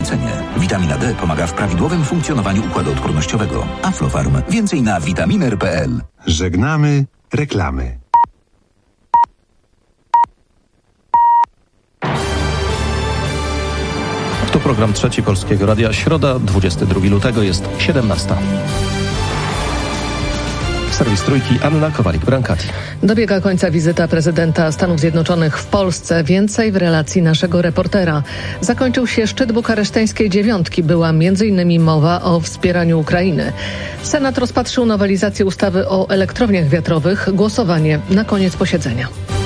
cenie. Witamina D pomaga w prawidłowym funkcjonowaniu układu odpornościowego. Aflofarm. Więcej na vitaminer.pl. Żegnamy reklamy. To program Trzeci Polskiego Radia. Środa, 22 lutego, jest 17. Serwis Trójki, Anna Kowalik-Brankati. Dobiega końca wizyta prezydenta Stanów Zjednoczonych w Polsce. Więcej w relacji naszego reportera. Zakończył się szczyt bukareszteńskiej dziewiątki. Była m.in. mowa o wspieraniu Ukrainy. Senat rozpatrzył nowelizację ustawy o elektrowniach wiatrowych. Głosowanie na koniec posiedzenia.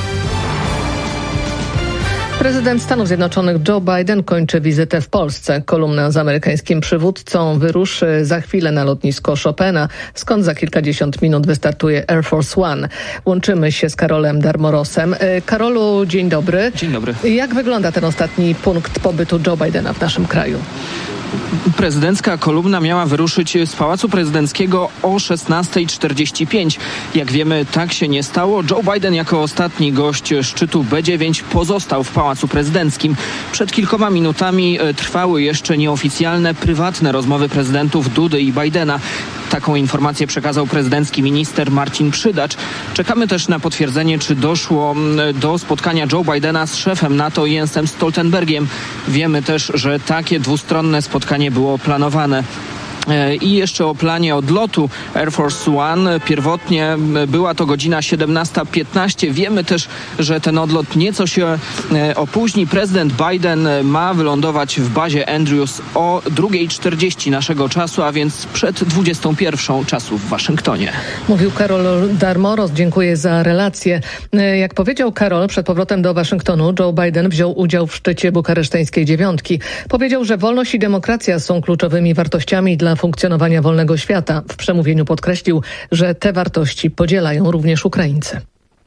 Prezydent Stanów Zjednoczonych Joe Biden kończy wizytę w Polsce. Kolumna z amerykańskim przywódcą wyruszy za chwilę na lotnisko Chopina, skąd za kilkadziesiąt minut wystartuje Air Force One. Łączymy się z Karolem Darmorosem. Karolu, dzień dobry. Dzień dobry. Jak wygląda ten ostatni punkt pobytu Joe Bidena w naszym kraju? Prezydencka kolumna miała wyruszyć z Pałacu Prezydenckiego o 16:45. Jak wiemy, tak się nie stało. Joe Biden jako ostatni gość szczytu B9 pozostał w Pałacu Prezydenckim. Przed kilkoma minutami trwały jeszcze nieoficjalne, prywatne rozmowy prezydentów Dudy i Bidena. Taką informację przekazał prezydencki minister Marcin Przydacz. Czekamy też na potwierdzenie, czy doszło do spotkania Joe Bidena z szefem NATO Jensem Stoltenbergiem. Wiemy też, że takie dwustronne spotkanie było planowane. I jeszcze o planie odlotu Air Force One. Pierwotnie była to godzina 17:15. Wiemy też, że ten odlot nieco się opóźni. Prezydent Biden ma wylądować w bazie Andrews o 2:40 naszego czasu, a więc przed 21:00 czasu w Waszyngtonie. Mówił Karol Darmoros. Dziękuję za relację. Jak powiedział Karol, przed powrotem do Waszyngtonu Joe Biden wziął udział w szczycie bukareszteńskiej dziewiątki. Powiedział, że wolność i demokracja są kluczowymi wartościami dla funkcjonowania wolnego świata. W przemówieniu podkreślił, że te wartości podzielają również Ukraińcy.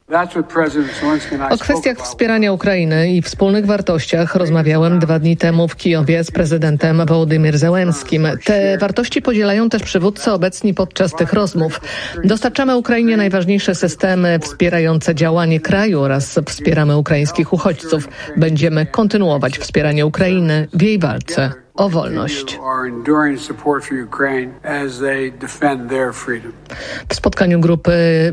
O kwestiach wspierania Ukrainy i wspólnych wartościach rozmawiałem 2 dni temu w Kijowie z prezydentem Wołodymyr Zełenskim. Te wartości podzielają też przywódcy obecni podczas tych rozmów. Dostarczamy Ukrainie najważniejsze systemy wspierające działanie kraju oraz wspieramy ukraińskich uchodźców. Będziemy kontynuować wspieranie Ukrainy w jej walce o wolność. W spotkaniu grupy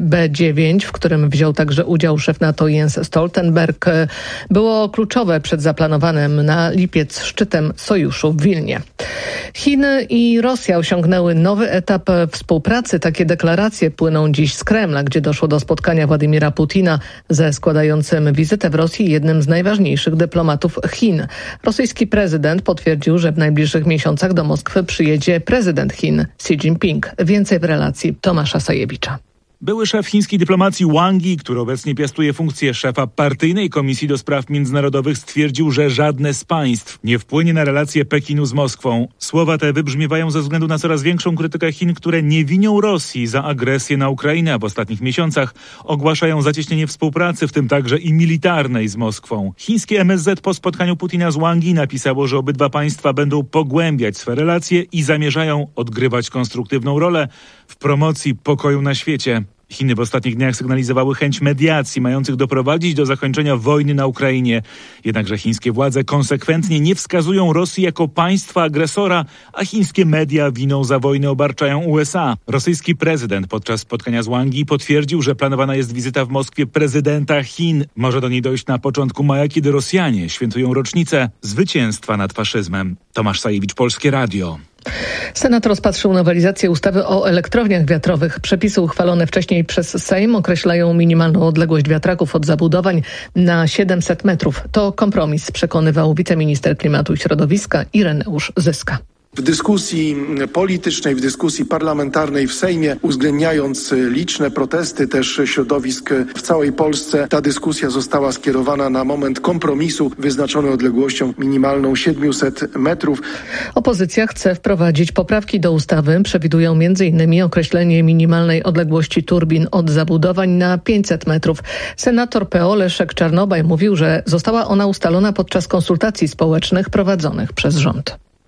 B9, w którym wziął także udział szef NATO Jens Stoltenberg, było kluczowe przed zaplanowanym na lipiec szczytem sojuszu w Wilnie. Chiny i Rosja osiągnęły nowy etap współpracy. Takie deklaracje płyną dziś z Kremla, gdzie doszło do spotkania Władimira Putina ze składającym wizytę w Rosji jednym z najważniejszych dyplomatów Chin. Rosyjski prezydent potwierdził, że w najbliższych miesiącach do Moskwy przyjedzie prezydent Chin Xi Jinping. Więcej w relacji Tomasza Sajewicza. Były szef chińskiej dyplomacji Wang Yi, który obecnie piastuje funkcję szefa partyjnej Komisji do Spraw Międzynarodowych, stwierdził, że żadne z państw nie wpłynie na relacje Pekinu z Moskwą. Słowa te wybrzmiewają ze względu na coraz większą krytykę Chin, które nie winią Rosji za agresję na Ukrainę, a w ostatnich miesiącach ogłaszają zacieśnienie współpracy, w tym także i militarnej z Moskwą. Chińskie MSZ po spotkaniu Putina z Wang Yi napisało, że obydwa państwa będą pogłębiać swe relacje i zamierzają odgrywać konstruktywną rolę w promocji pokoju na świecie. Chiny w ostatnich dniach sygnalizowały chęć mediacji mających doprowadzić do zakończenia wojny na Ukrainie. Jednakże chińskie władze konsekwentnie nie wskazują Rosji jako państwa agresora, a chińskie media winą za wojnę obarczają USA. Rosyjski prezydent podczas spotkania z Wang Yi potwierdził, że planowana jest wizyta w Moskwie prezydenta Chin. Może do niej dojść na początku maja, kiedy Rosjanie świętują rocznicę zwycięstwa nad faszyzmem. Tomasz Sajewicz, Polskie Radio. Senat rozpatrzył nowelizację ustawy o elektrowniach wiatrowych. Przepisy uchwalone wcześniej przez Sejm określają minimalną odległość wiatraków od zabudowań na 700 metrów. To kompromis, przekonywał wiceminister klimatu i środowiska Ireneusz Zyska. W dyskusji politycznej, w dyskusji parlamentarnej w Sejmie, uwzględniając liczne protesty też środowisk w całej Polsce, ta dyskusja została skierowana na moment kompromisu wyznaczony odległością minimalną 700 metrów. Opozycja chce wprowadzić poprawki do ustawy. Przewidują m.in. określenie minimalnej odległości turbin od zabudowań na 500 metrów. Senator PO Leszek Czarnobaj mówił, że została ona ustalona podczas konsultacji społecznych prowadzonych przez rząd.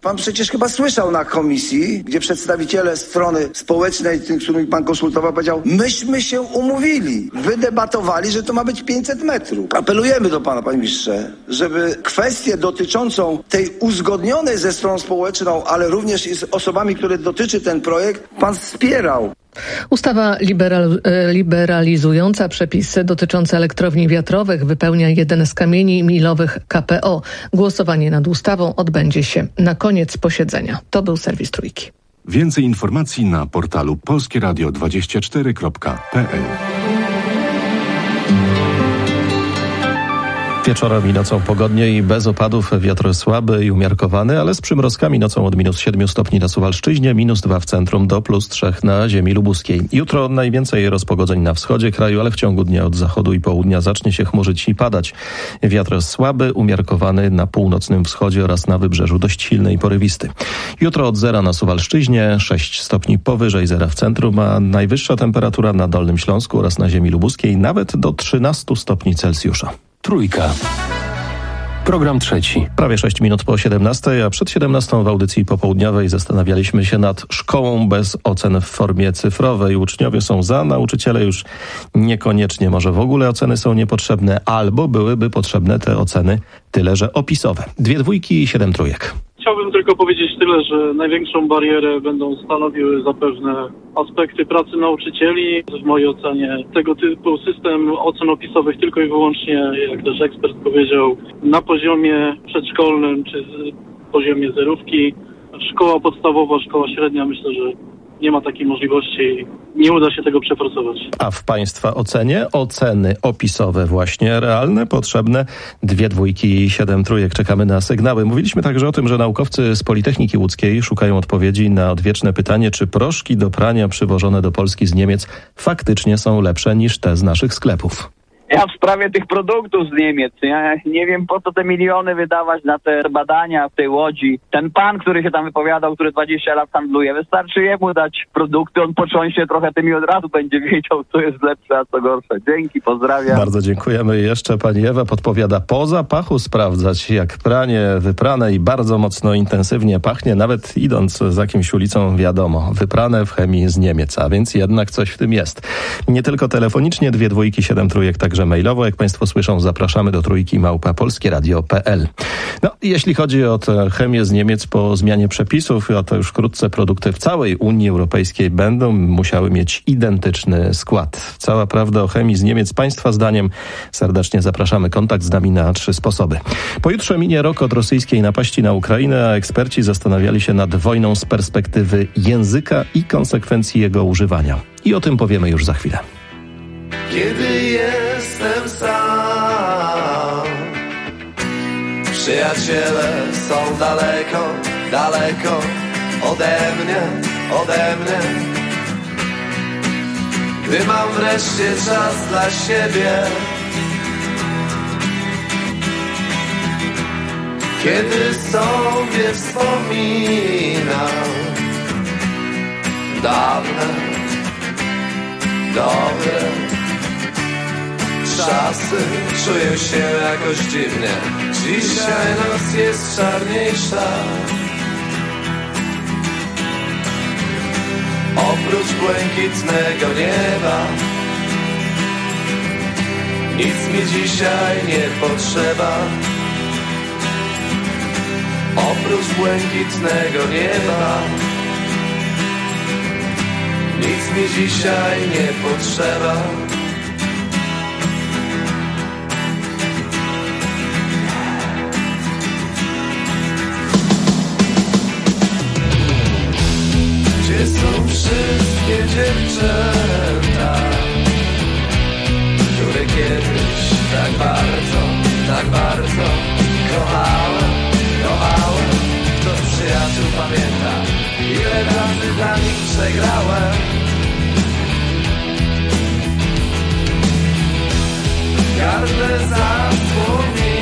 Pan przecież chyba słyszał na komisji, gdzie przedstawiciele strony społecznej, tym, z którymi pan konsultował, powiedział, myśmy się umówili, wydebatowali, że to ma być 500 metrów. Apelujemy do pana, panie ministrze, żeby kwestię dotyczącą tej uzgodnionej ze stroną społeczną, ale również i z osobami, które dotyczy ten projekt, pan wspierał. Ustawa liberalizująca przepisy dotyczące elektrowni wiatrowych wypełnia jeden z kamieni milowych KPO. Głosowanie nad ustawą odbędzie się na koniec posiedzenia. To był serwis Trójki. Więcej informacji na portalu polskieradio24.pl. Wieczorem i nocą pogodnie i bez opadów, wiatr słaby i umiarkowany, ale z przymrozkami nocą od -7 stopni na Suwalszczyźnie, -2 w centrum do +3 na ziemi lubuskiej. Jutro najwięcej rozpogodzeń na wschodzie kraju, ale w ciągu dnia od zachodu i południa zacznie się chmurzyć i padać. Wiatr słaby, umiarkowany na północnym wschodzie oraz na wybrzeżu dość silny i porywisty. Jutro od 0 na Suwalszczyźnie, 6 stopni powyżej 0 w centrum, a najwyższa temperatura na Dolnym Śląsku oraz na ziemi lubuskiej nawet do 13 stopni Celsjusza. Trójka. Program trzeci. Prawie 6 minut po 17, a przed 17 w audycji popołudniowej zastanawialiśmy się nad szkołą bez ocen w formie cyfrowej. Uczniowie są za, nauczyciele już niekoniecznie. Może w ogóle oceny są niepotrzebne, albo byłyby potrzebne te oceny tyle, że opisowe. 2 dwójki i 7 trójek. Chciałbym tylko powiedzieć tyle, że największą barierę będą stanowiły zapewne aspekty pracy nauczycieli. W mojej ocenie tego typu system ocen opisowych tylko i wyłącznie, jak też ekspert powiedział, na poziomie przedszkolnym czy poziomie zerówki. Szkoła podstawowa, szkoła średnia, myślę, że nie ma takiej możliwości, nie uda się tego przeforsować. A w Państwa ocenie oceny opisowe właśnie realne, potrzebne 2 dwójki i 7 trójek. Czekamy na sygnały. Mówiliśmy także o tym, że naukowcy z Politechniki Łódzkiej szukają odpowiedzi na odwieczne pytanie, czy proszki do prania przywożone do Polski z Niemiec faktycznie są lepsze niż te z naszych sklepów. Ja w sprawie tych produktów z Niemiec, ja nie wiem po co te miliony wydawać na te badania w tej Łodzi. Ten pan, który się tam wypowiadał, który 20 lat handluje, wystarczy jemu dać produkty, on począsie trochę tym i od razu będzie wiedział, co jest lepsze, a co gorsze. Dzięki, pozdrawiam. Bardzo dziękujemy. Jeszcze pani Ewa podpowiada po zapachu sprawdzać, jak pranie wyprane i bardzo mocno intensywnie pachnie, nawet idąc za kimś ulicą, wiadomo, wyprane w chemii z Niemiec, a więc jednak coś w tym jest. Nie tylko telefonicznie, 2 dwójki, 7 trójek, także mailowo. Jak Państwo słyszą, zapraszamy do trójki @polskieradio.pl. No, jeśli chodzi o tę chemię z Niemiec po zmianie przepisów, a to już wkrótce produkty w całej Unii Europejskiej będą musiały mieć identyczny skład. Cała prawda o chemii z Niemiec Państwa zdaniem. Serdecznie zapraszamy. Kontakt z nami na 3 sposoby. Pojutrze minie rok od rosyjskiej napaści na Ukrainę, a eksperci zastanawiali się nad wojną z perspektywy języka i konsekwencji jego używania. I o tym powiemy już za chwilę. Kiedy jestem sam, przyjaciele są daleko, daleko ode mnie. Gdy mam wreszcie czas dla siebie, kiedy sobie wspominam dawne, dobre czasy, czuję się jakoś dziwnie. Dzisiaj noc jest czarniejsza. Oprócz błękitnego nieba nic mi dzisiaj nie potrzeba. Oprócz błękitnego nieba nic mi dzisiaj nie potrzeba. Gdzie są wszystkie dziewczęta, które kiedyś tak bardzo kochałem? Kto z przyjaciół pamięta, ile razy dla nich przegrałem? Gardle zasłoni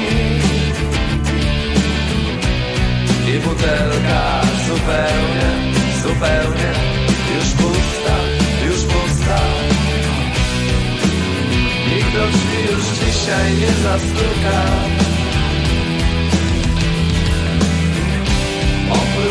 i butelka zupełnie już pusta. Nikt do drzwi już dzisiaj nie zastuka.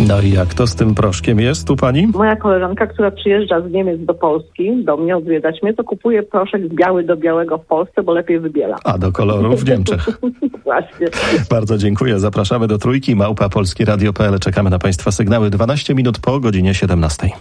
No i jak to z tym proszkiem jest u pani? Moja koleżanka, która przyjeżdża z Niemiec do Polski, do mnie odwiedzać mnie, to kupuje proszek biały do białego w Polsce, bo lepiej wybiela. A do koloru w Niemczech. Właśnie. Bardzo dziękuję. Zapraszamy do Trójki, @polskieradio.pl. Czekamy na Państwa sygnały 12 minut po godzinie 17.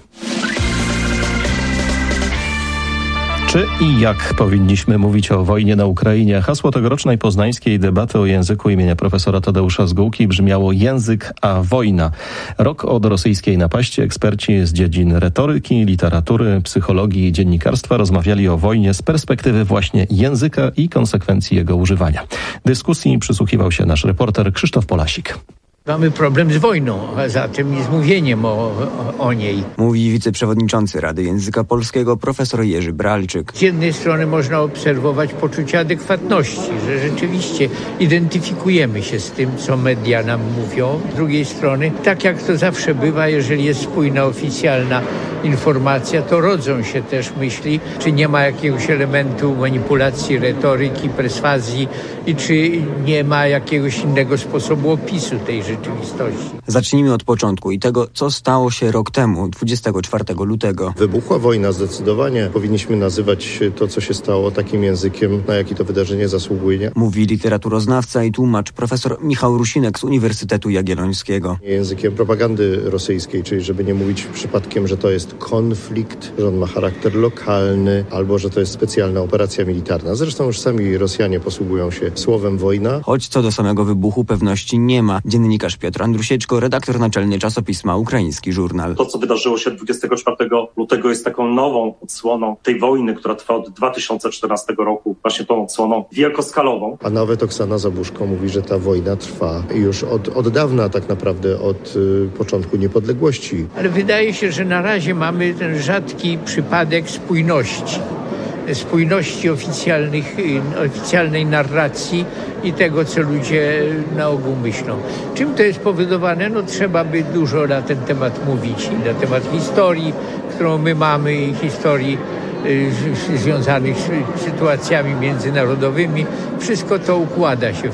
Czy i jak powinniśmy mówić o wojnie na Ukrainie? Hasło tegorocznej poznańskiej debaty o języku imienia profesora Tadeusza Zgółki brzmiało język a wojna. Rok od rosyjskiej napaści eksperci z dziedzin retoryki, literatury, psychologii i dziennikarstwa rozmawiali o wojnie z perspektywy właśnie języka i konsekwencji jego używania. Dyskusji przysłuchiwał się nasz reporter Krzysztof Polasik. Mamy problem z wojną, a zatem i z mówieniem o niej. Mówi wiceprzewodniczący Rady Języka Polskiego profesor Jerzy Bralczyk. Z jednej strony można obserwować poczucie adekwatności, że rzeczywiście identyfikujemy się z tym, co media nam mówią. Z drugiej strony, tak jak to zawsze bywa, jeżeli jest spójna, oficjalna informacja, to rodzą się też myśli, czy nie ma jakiegoś elementu manipulacji, retoryki, perswazji i czy nie ma jakiegoś innego sposobu opisu tej rzeczywistości. Zacznijmy od początku i tego, co stało się rok temu, 24 lutego. Wybuchła wojna zdecydowanie. Powinniśmy nazywać to, co się stało, takim językiem, na jaki to wydarzenie zasługuje. Mówi literaturoznawca i tłumacz profesor Michał Rusinek z Uniwersytetu Jagiellońskiego. Językiem propagandy rosyjskiej, czyli żeby nie mówić przypadkiem, że to jest konflikt, że on ma charakter lokalny, albo że to jest specjalna operacja militarna. Zresztą już sami Rosjanie posługują się słowem wojna. Choć co do samego wybuchu pewności nie ma. Dziennikarz Piotr Andrusieczko, redaktor naczelny czasopisma Ukraiński Żurnal. To, co wydarzyło się 24 lutego jest taką nową odsłoną tej wojny, która trwa od 2014 roku, właśnie tą odsłoną wielkoskalową. A nawet Oksana Zabuszko mówi, że ta wojna trwa już od dawna, tak naprawdę od początku niepodległości. Ale wydaje się, że na razie mamy ten rzadki przypadek spójności oficjalnej narracji i tego, co ludzie na ogół myślą. Czym to jest powodowane? No trzeba by dużo na ten temat mówić i na temat historii, którą my mamy i historii związanych z sytuacjami międzynarodowymi. Wszystko to układa się w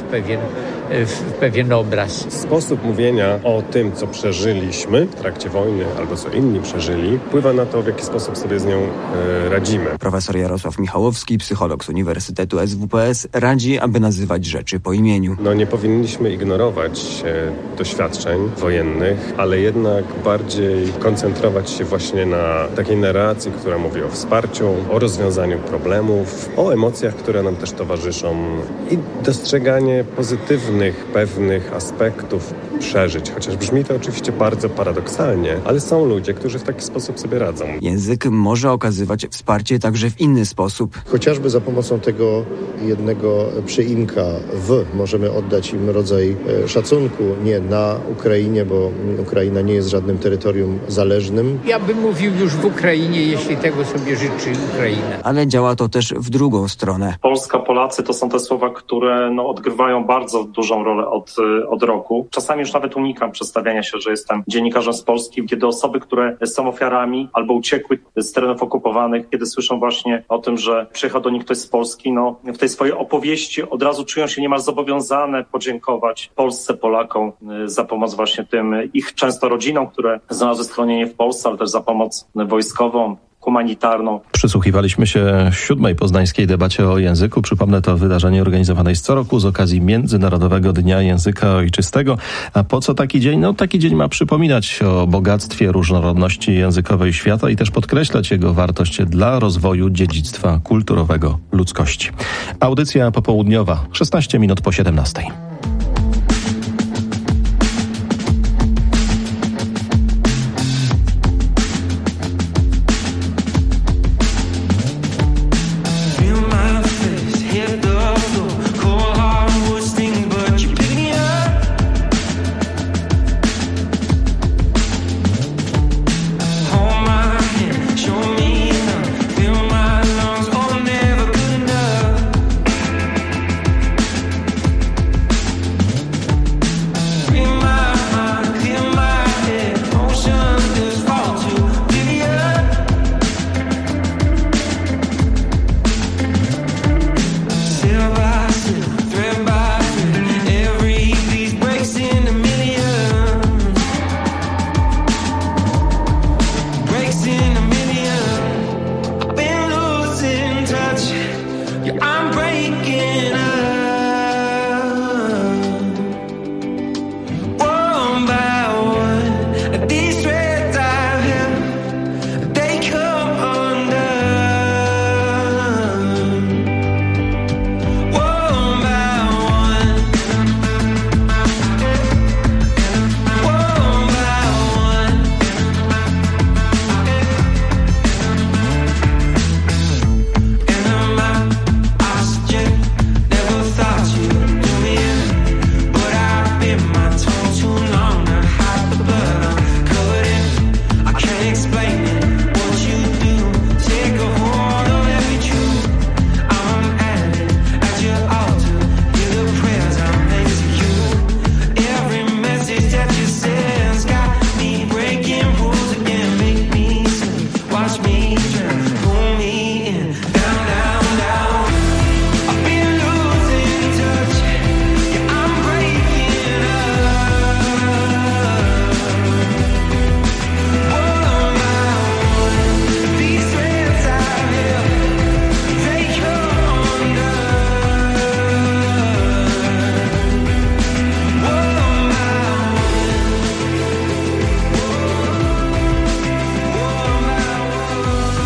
pewien obraz. Sposób mówienia o tym, co przeżyliśmy w trakcie wojny albo co inni przeżyli, wpływa na to, w jaki sposób sobie z nią radzimy. Profesor Jarosław Michałowski, psycholog z Uniwersytetu SWPS, radzi, aby nazywać rzeczy po imieniu. Nie powinniśmy ignorować doświadczeń wojennych, ale jednak bardziej koncentrować się właśnie na takiej narracji, która mówi o wsparciu, o rozwiązaniu problemów, o emocjach, które nam też towarzyszą i dostrzeganie pozytywnych, pewnych aspektów przeżyć. Chociaż brzmi to oczywiście bardzo paradoksalnie, ale są ludzie, którzy w taki sposób sobie radzą. Język może okazywać wsparcie także w inny sposób. Chociażby za pomocą tego jednego przyimka możemy oddać im rodzaj szacunku, nie na Ukrainie, bo Ukraina nie jest żadnym terytorium zależnym. Ja bym mówił już w Ukrainie, jeśli tego sobie życzy Ukraina. Ale działa to też w drugą stronę. Polska, Polacy to są te słowa, które odgrywają bardzo dużą rolę od roku. Czasami już nawet unikam przedstawiania się, że jestem dziennikarzem z Polski, kiedy osoby, które są ofiarami albo uciekły z terenów okupowanych, kiedy słyszą właśnie o tym, że przyjechał do nich ktoś z Polski, w tej swojej opowieści od razu czują się niemal zobowiązane podziękować Polsce, Polakom za pomoc właśnie tym ich często rodzinom, które znalazły schronienie w Polsce, ale też za pomoc wojskową, humanitarną. Przysłuchiwaliśmy się 7. poznańskiej debacie o języku. Przypomnę, to wydarzenie organizowane jest co roku z okazji Międzynarodowego Dnia Języka Ojczystego. A po co taki dzień? Taki dzień ma przypominać o bogactwie różnorodności językowej świata i też podkreślać jego wartość dla rozwoju dziedzictwa kulturowego ludzkości. Audycja popołudniowa, 16 minut po 17.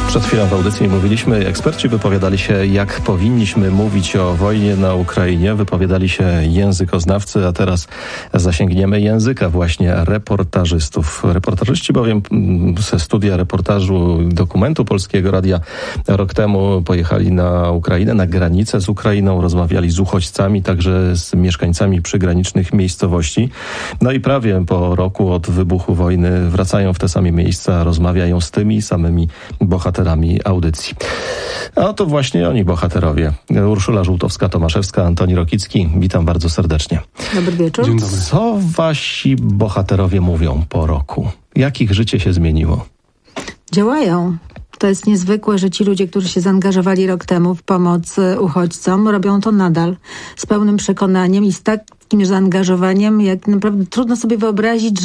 Przed chwilą w audycji mówiliśmy, eksperci wypowiadali się, jak powinniśmy mówić o wojnie na Ukrainie. Wypowiadali się językoznawcy, a teraz zasięgniemy języka właśnie reportażystów. Reportażyści bowiem ze studia reportażu Dokumentu Polskiego Radia rok temu pojechali na Ukrainę, na granicę z Ukrainą, rozmawiali z uchodźcami, także z mieszkańcami przygranicznych miejscowości. No i prawie po roku od wybuchu wojny wracają w te same miejsca, rozmawiają z tymi samymi bohaterami audycji. A to właśnie oni, bohaterowie. Urszula Żółtowska-Tomaszewska, Antoni Rokicki. Witam bardzo serdecznie. Dobry wieczór. Dzień dobry. Co wasi bohaterowie mówią po roku? Jak ich życie się zmieniło? Działają. To jest niezwykłe, że ci ludzie, którzy się zaangażowali rok temu w pomoc uchodźcom, robią to nadal z pełnym przekonaniem i z takim zaangażowaniem, jak naprawdę trudno sobie wyobrazić,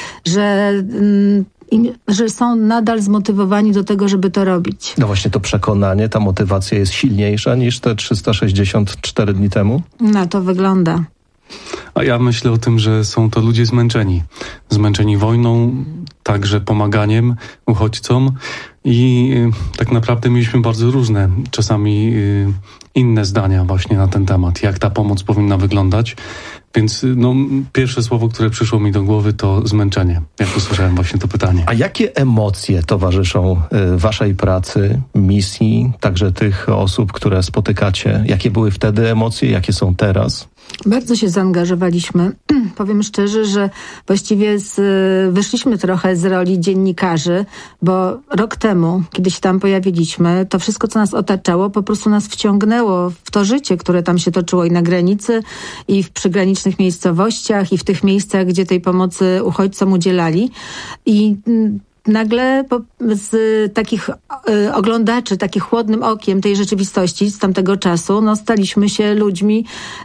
że są nadal zmotywowani do tego, żeby to robić. No właśnie to przekonanie, ta motywacja jest silniejsza niż te 364 dni temu? Na to wygląda. A ja myślę o tym, że są to ludzie zmęczeni. Zmęczeni wojną, także pomaganiem uchodźcom i tak naprawdę mieliśmy bardzo różne, czasami inne zdania właśnie na ten temat, jak ta pomoc powinna wyglądać. Więc pierwsze słowo, które przyszło mi do głowy, to zmęczenie, jak usłyszałem właśnie to pytanie. A jakie emocje towarzyszą waszej pracy, misji, także tych osób, które spotykacie? Jakie były wtedy emocje, jakie są teraz? Bardzo się zaangażowaliśmy. Powiem szczerze, że właściwie wyszliśmy trochę z roli dziennikarzy, bo rok temu, kiedy się tam pojawiliśmy, to wszystko, co nas otaczało, po prostu nas wciągnęło w to życie, które tam się toczyło i na granicy, i w przygranicznych miejscowościach, i w tych miejscach, gdzie tej pomocy uchodźcom udzielali. I nagle z takich oglądaczy, takich chłodnym okiem tej rzeczywistości z tamtego czasu, staliśmy się ludźmi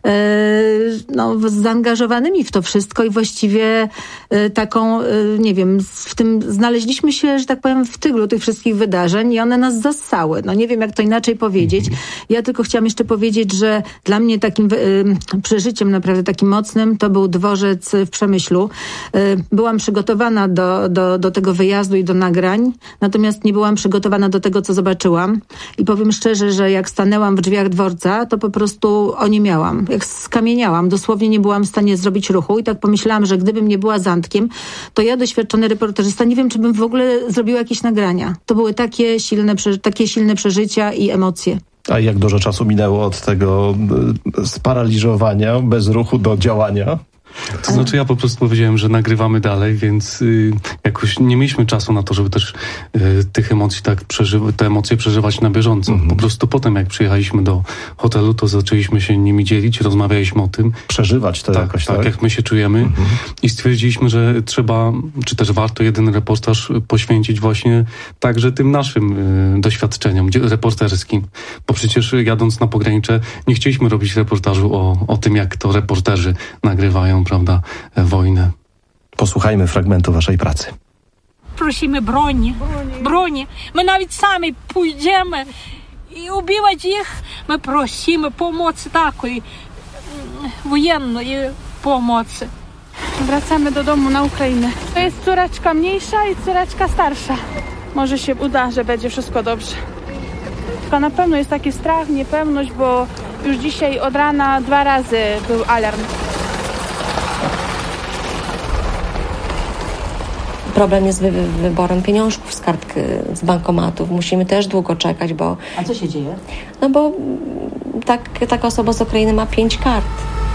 zaangażowanymi w to wszystko i właściwie taką, nie wiem, w tym znaleźliśmy się, że tak powiem, w tyglu tych wszystkich wydarzeń i one nas zassały. Nie wiem, jak to inaczej powiedzieć. Ja tylko chciałam jeszcze powiedzieć, że dla mnie takim przeżyciem naprawdę takim mocnym to był dworzec w Przemyślu. Byłam przygotowana do tego wyjazdu i do nagrań, natomiast nie byłam przygotowana do tego, co zobaczyłam. I powiem szczerze, że jak stanęłam w drzwiach dworca, to po prostu oniemiałam. Jak skamieniałam. Dosłownie nie byłam w stanie zrobić ruchu i tak pomyślałam, że gdybym nie była Zandtkiem, to ja, doświadczony reporterzysta, nie wiem, czy bym w ogóle zrobiła jakieś nagrania. To były takie silne przeżycia i emocje. A jak dużo czasu minęło od tego sparaliżowania, bez ruchu do działania? To znaczy ja po prostu powiedziałem, że nagrywamy dalej, więc jakoś nie mieliśmy czasu na to, żeby też tych emocji te emocje przeżywać na bieżąco. Po prostu potem jak przyjechaliśmy do hotelu, to zaczęliśmy się nimi dzielić, rozmawialiśmy o tym. Przeżywać to jakoś, tak? Jak my się czujemy i stwierdziliśmy, że trzeba, czy też warto jeden reportaż poświęcić właśnie także tym naszym doświadczeniom reporterskim. Bo przecież jadąc na pogranicze nie chcieliśmy robić reportażu o tym, jak to reporterzy nagrywają, prawda, wojnę. Posłuchajmy fragmentu waszej pracy. Prosimy broni. My nawet sami pójdziemy i ubiwać ich. My prosimy pomocy takiej wojennej pomocy. Wracamy do domu na Ukrainę. To jest córeczka mniejsza i córeczka starsza. Może się uda, że będzie wszystko dobrze. Tylko na pewno jest taki strach, niepewność, bo już dzisiaj od rana 2 razy był alarm. Problem jest z wyborem pieniążków z kartki, z bankomatów. Musimy też długo czekać, bo... A co się dzieje? Bo taka osoba z Ukrainy ma 5 kart.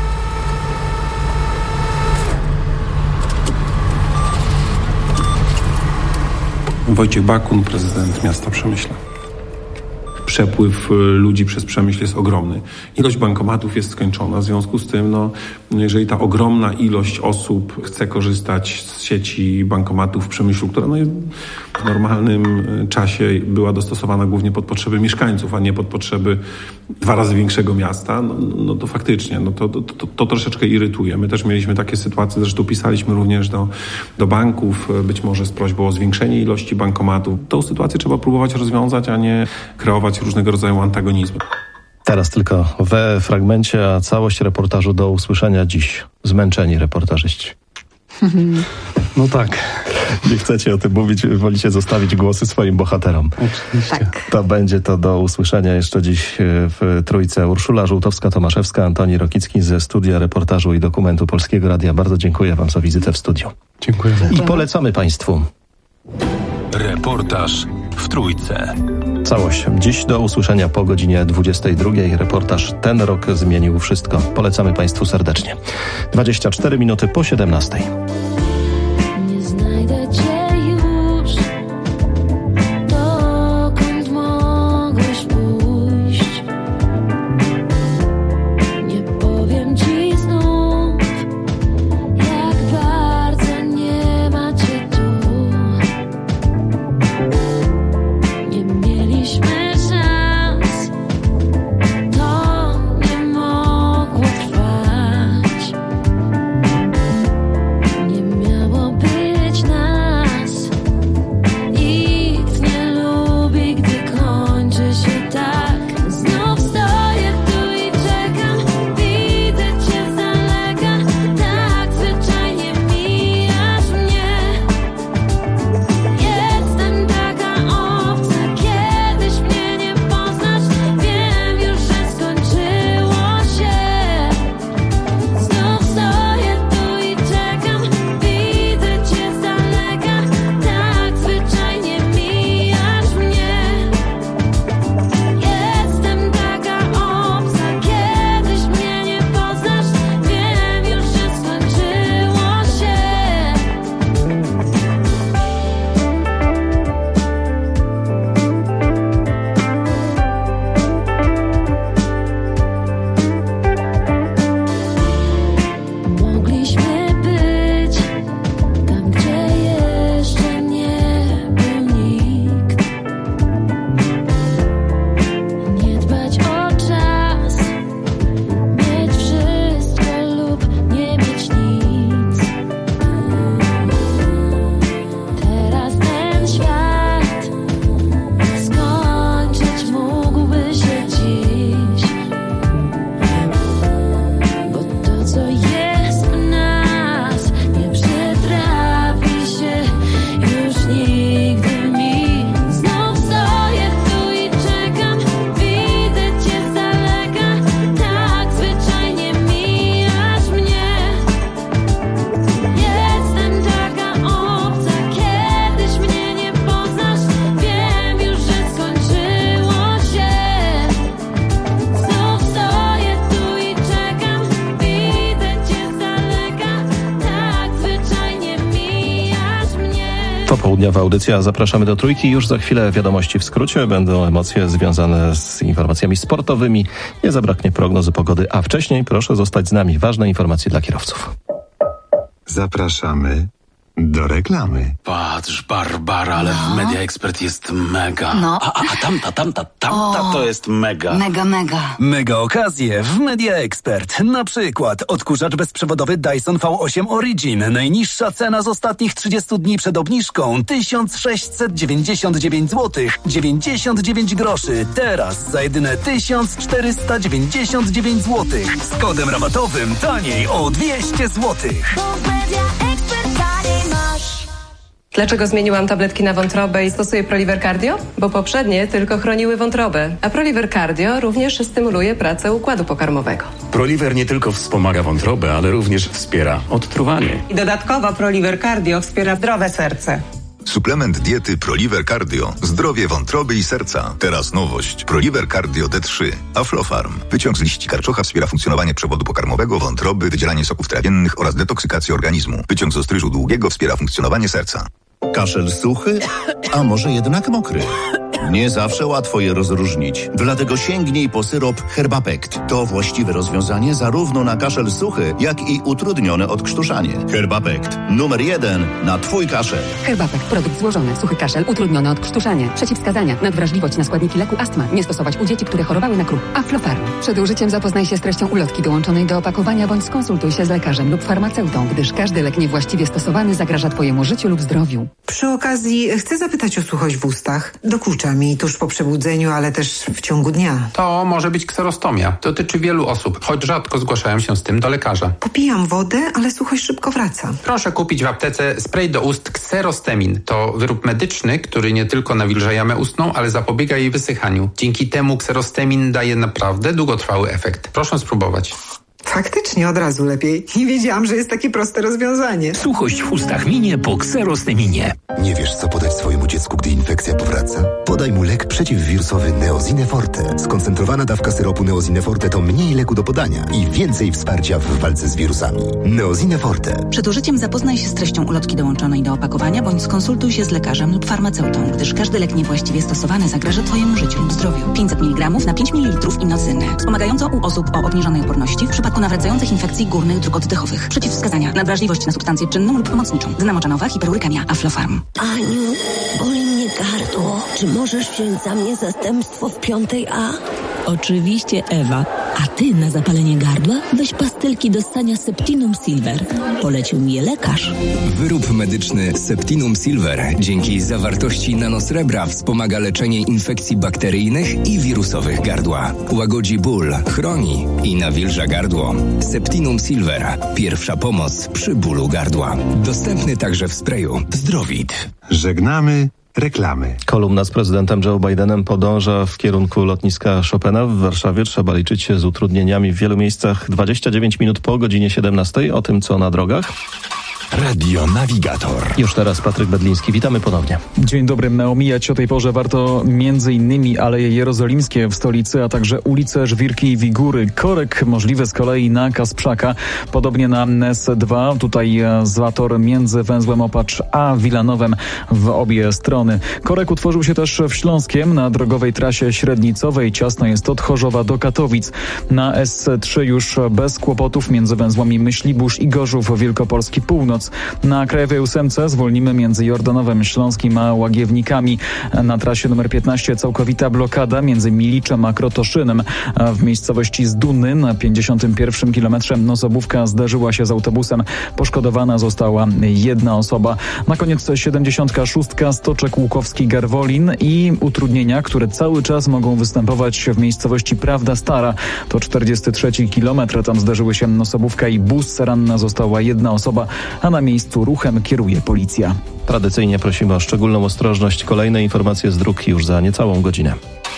Wojciech Bakun, prezydent miasta Przemyśla. Przepływ ludzi przez Przemyśl jest ogromny. Ilość bankomatów jest skończona, w związku z tym, jeżeli ta ogromna ilość osób chce korzystać z sieci bankomatów w Przemyślu, która w normalnym czasie była dostosowana głównie pod potrzeby mieszkańców, a nie pod potrzeby 2 razy większego miasta, to faktycznie, to troszeczkę irytuje. My też mieliśmy takie sytuacje, zresztą pisaliśmy również do banków, być może z prośbą o zwiększenie ilości bankomatów. Tą sytuację trzeba próbować rozwiązać, a nie kreować różnego rodzaju antagonizmy. Teraz tylko we fragmencie, a całość reportażu do usłyszenia dziś. Zmęczeni reportażyści. No tak. Nie chcecie o tym mówić, wolicie zostawić głosy swoim bohaterom. Oczywiście. Tak. To będzie to do usłyszenia jeszcze dziś w Trójce. Urszula Żółtowska-Tomaszewska, Antoni Rokicki ze studia reportażu i dokumentu Polskiego Radia. Bardzo dziękuję wam za wizytę w studiu. Dziękuję. I polecamy państwu. Reportaż w Trójce. Całość. Dziś do usłyszenia po godzinie 22. Reportaż Ten rok zmienił wszystko. Polecamy państwu serdecznie. 24 minuty po 17. Nie znajdę cię już, dokąd mogłeś pójść. Nie powiem ci znów, jak bardzo nie ma cię tu. Nie mieliśmy szans, to nie mogło trwać. Nie miało być nas. Nikt nie lubi, gdy kończy się tak. Znów stoję tu i czekam, widzę cię z daleka. Tak zwyczajnie mijasz mnie. Jestem taka obca, kiedyś mnie nie poznasz. Wiem już, że skończyło się. Znów stoję tu i czekam, widzę cię z daleka. Tak zwyczajnie mijasz mnie. Jestem taka obca, kiedyś mnie nie poznasz. Wiem już, że skończyło się. Mogliśmy być tam, gdzie jeszcze nie był nikt. Nie dbać o czas, mieć wszystko lub nie mieć nic. Teraz ten świat skończyć mógłby się dziś. Bo to, co jest w nas, nie przytrafi się już nigdy mi. Znów stoję tu i czekam, widzę cię z daleka. Tak zwyczajnie mijasz mnie. Jestem taka obca, kiedyś mnie nie poznasz. Wiem już, że skończyło się. Znów stoję tu i czekam, widzę cię z daleka. Tak zwyczajnie mijasz mnie. Popołudniowa audycja. Zapraszamy do Trójki. Już za chwilę wiadomości w skrócie. Będą emocje związane z informacjami sportowymi. Nie zabraknie prognozy pogody, a wcześniej proszę zostać z nami. Ważne informacje dla kierowców. Zapraszamy do reklamy. Patrz, Barbara, ale w Media Expert jest mega. No. A tamta to jest mega. Mega. Mega okazje w Media Expert. Na przykład odkurzacz bezprzewodowy Dyson V8 Origin. Najniższa cena z ostatnich 30 dni przed obniżką 1699 zł 99 groszy. Teraz za jedyne 1499 zł. Z kodem rabatowym taniej o 200 zł. Dlaczego zmieniłam tabletki na wątrobę i stosuję Proliver Cardio? Bo poprzednie tylko chroniły wątrobę, a Proliver Cardio również stymuluje pracę układu pokarmowego. Proliver nie tylko wspomaga wątrobę, ale również wspiera odtruwanie. I dodatkowo Proliver Cardio wspiera zdrowe serce. Suplement diety Proliver Cardio. Zdrowie wątroby i serca. Teraz nowość. Proliver Cardio D3. Aflofarm. Wyciąg z liści karczocha wspiera funkcjonowanie przewodu pokarmowego, wątroby, wydzielanie soków trawiennych oraz detoksykację organizmu. Wyciąg z ostryżu długiego wspiera funkcjonowanie serca. Kaszel suchy, a może jednak mokry? Nie zawsze łatwo je rozróżnić. Dlatego sięgnij po syrop Herbapekt. To właściwe rozwiązanie zarówno na kaszel suchy, jak i utrudnione odkrztuszanie. Herbapekt. Numer 1 na twój kaszel. Herbapekt. Produkt złożony. Suchy kaszel. Utrudnione odkrztuszanie. Przeciwwskazania. Nadwrażliwość na składniki leku astma. Nie stosować u dzieci, które chorowały na kruch. Aflofarm. Przed użyciem zapoznaj się z treścią ulotki dołączonej do opakowania bądź skonsultuj się z lekarzem lub farmaceutą, gdyż każdy lek niewłaściwie stosowany zagraża twojemu życiu lub zdrowiu. Przy okazji chcę zapytać o suchość w ustach. Dokucza Czasami tuż po przebudzeniu, ale też w ciągu dnia. To może być kserostomia. Dotyczy wielu osób, choć rzadko zgłaszają się z tym do lekarza. Popijam wodę, ale suchość szybko wraca. Proszę kupić w aptece spray do ust Kserostemin. To wyrób medyczny, który nie tylko nawilża jamę ustną, ale zapobiega jej wysychaniu. Dzięki temu Kserostemin daje naprawdę długotrwały efekt. Proszę spróbować. Faktycznie od razu lepiej. Nie wiedziałam, że jest takie proste rozwiązanie. Suchość w ustach minie po Kserosteminie. Nie wiesz, co podać swojemu dziecku, gdy infekcja powraca? Podaj mu lek przeciwwirusowy Neosine Forte. Skoncentrowana dawka syropu Neosine Forte to mniej leku do podania i więcej wsparcia w walce z wirusami. Neosine Forte. Przed użyciem zapoznaj się z treścią ulotki dołączonej do opakowania bądź skonsultuj się z lekarzem lub farmaceutą, gdyż każdy lek niewłaściwie stosowany zagraża Twojemu życiu lub zdrowiu. 500 mg na 5 ml inozynę. Wspomagająco u osób o obniżonej odporności w przypadku nawracających infekcji górnych dróg oddechowych. Przeciwwskazania: nadwrażliwość na substancję czynną lub pomocniczą. Gna moczanowa, hiperurykemia, Aflofarm. Aniu, boli mnie gardło. Czy możesz wziąć za mnie zastępstwo w 5A? Oczywiście, Ewa. A ty na zapalenie gardła weź pastylki do ssania Septinum Silver. Polecił mi je lekarz. Wyrób medyczny Septinum Silver dzięki zawartości nanosrebra wspomaga leczenie infekcji bakteryjnych i wirusowych gardła. Łagodzi ból, chroni i nawilża gardło. Septinum Silver. Pierwsza pomoc przy bólu gardła. Dostępny także w sprayu. Zdrowit. Żegnamy reklamy. Kolumna z prezydentem Joe Bidenem podąża w kierunku lotniska Chopina w Warszawie. Trzeba liczyć się z utrudnieniami w wielu miejscach. 29 minut po godzinie 17. O tym, co na drogach. Radio Navigator. Już teraz Patryk Bedliński. Witamy ponownie. Dzień dobry. Omijać o tej porze warto m.in. Aleje Jerozolimskie w stolicy, a także ulice Żwirki i Wigury. Korek możliwy z kolei na Kasprzaka. Podobnie na NES2. Tutaj zator między węzłem Opacz a Wilanowem w obie strony. Korek utworzył się też w Śląskiem na drogowej trasie średnicowej. Ciasno jest od Chorzowa do Katowic. Na S3 już bez kłopotów między węzłami Myślibórz i Gorzów Wielkopolski Północ. Na Krajowej 8 zwolnimy między Jordanowem Śląskim a Łagiewnikami. Na trasie numer 15 całkowita blokada między Miliczem a Krotoszynem. W miejscowości Zduny na 51 kilometrze osobówka zderzyła się z autobusem. Poszkodowana została jedna osoba. Na koniec 76 Stoczek Łukowski-Garwolin i utrudnienia, które cały czas mogą występować w miejscowości Prawda Stara. To 43 kilometr. Tam zderzyły się osobówka i bus. Ranna została jedna osoba, a na miejscu ruchem kieruje policja. Tradycyjnie prosimy o szczególną ostrożność. Kolejne informacje z dróg już za niecałą godzinę.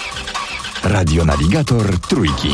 Radio Navigator Trójki.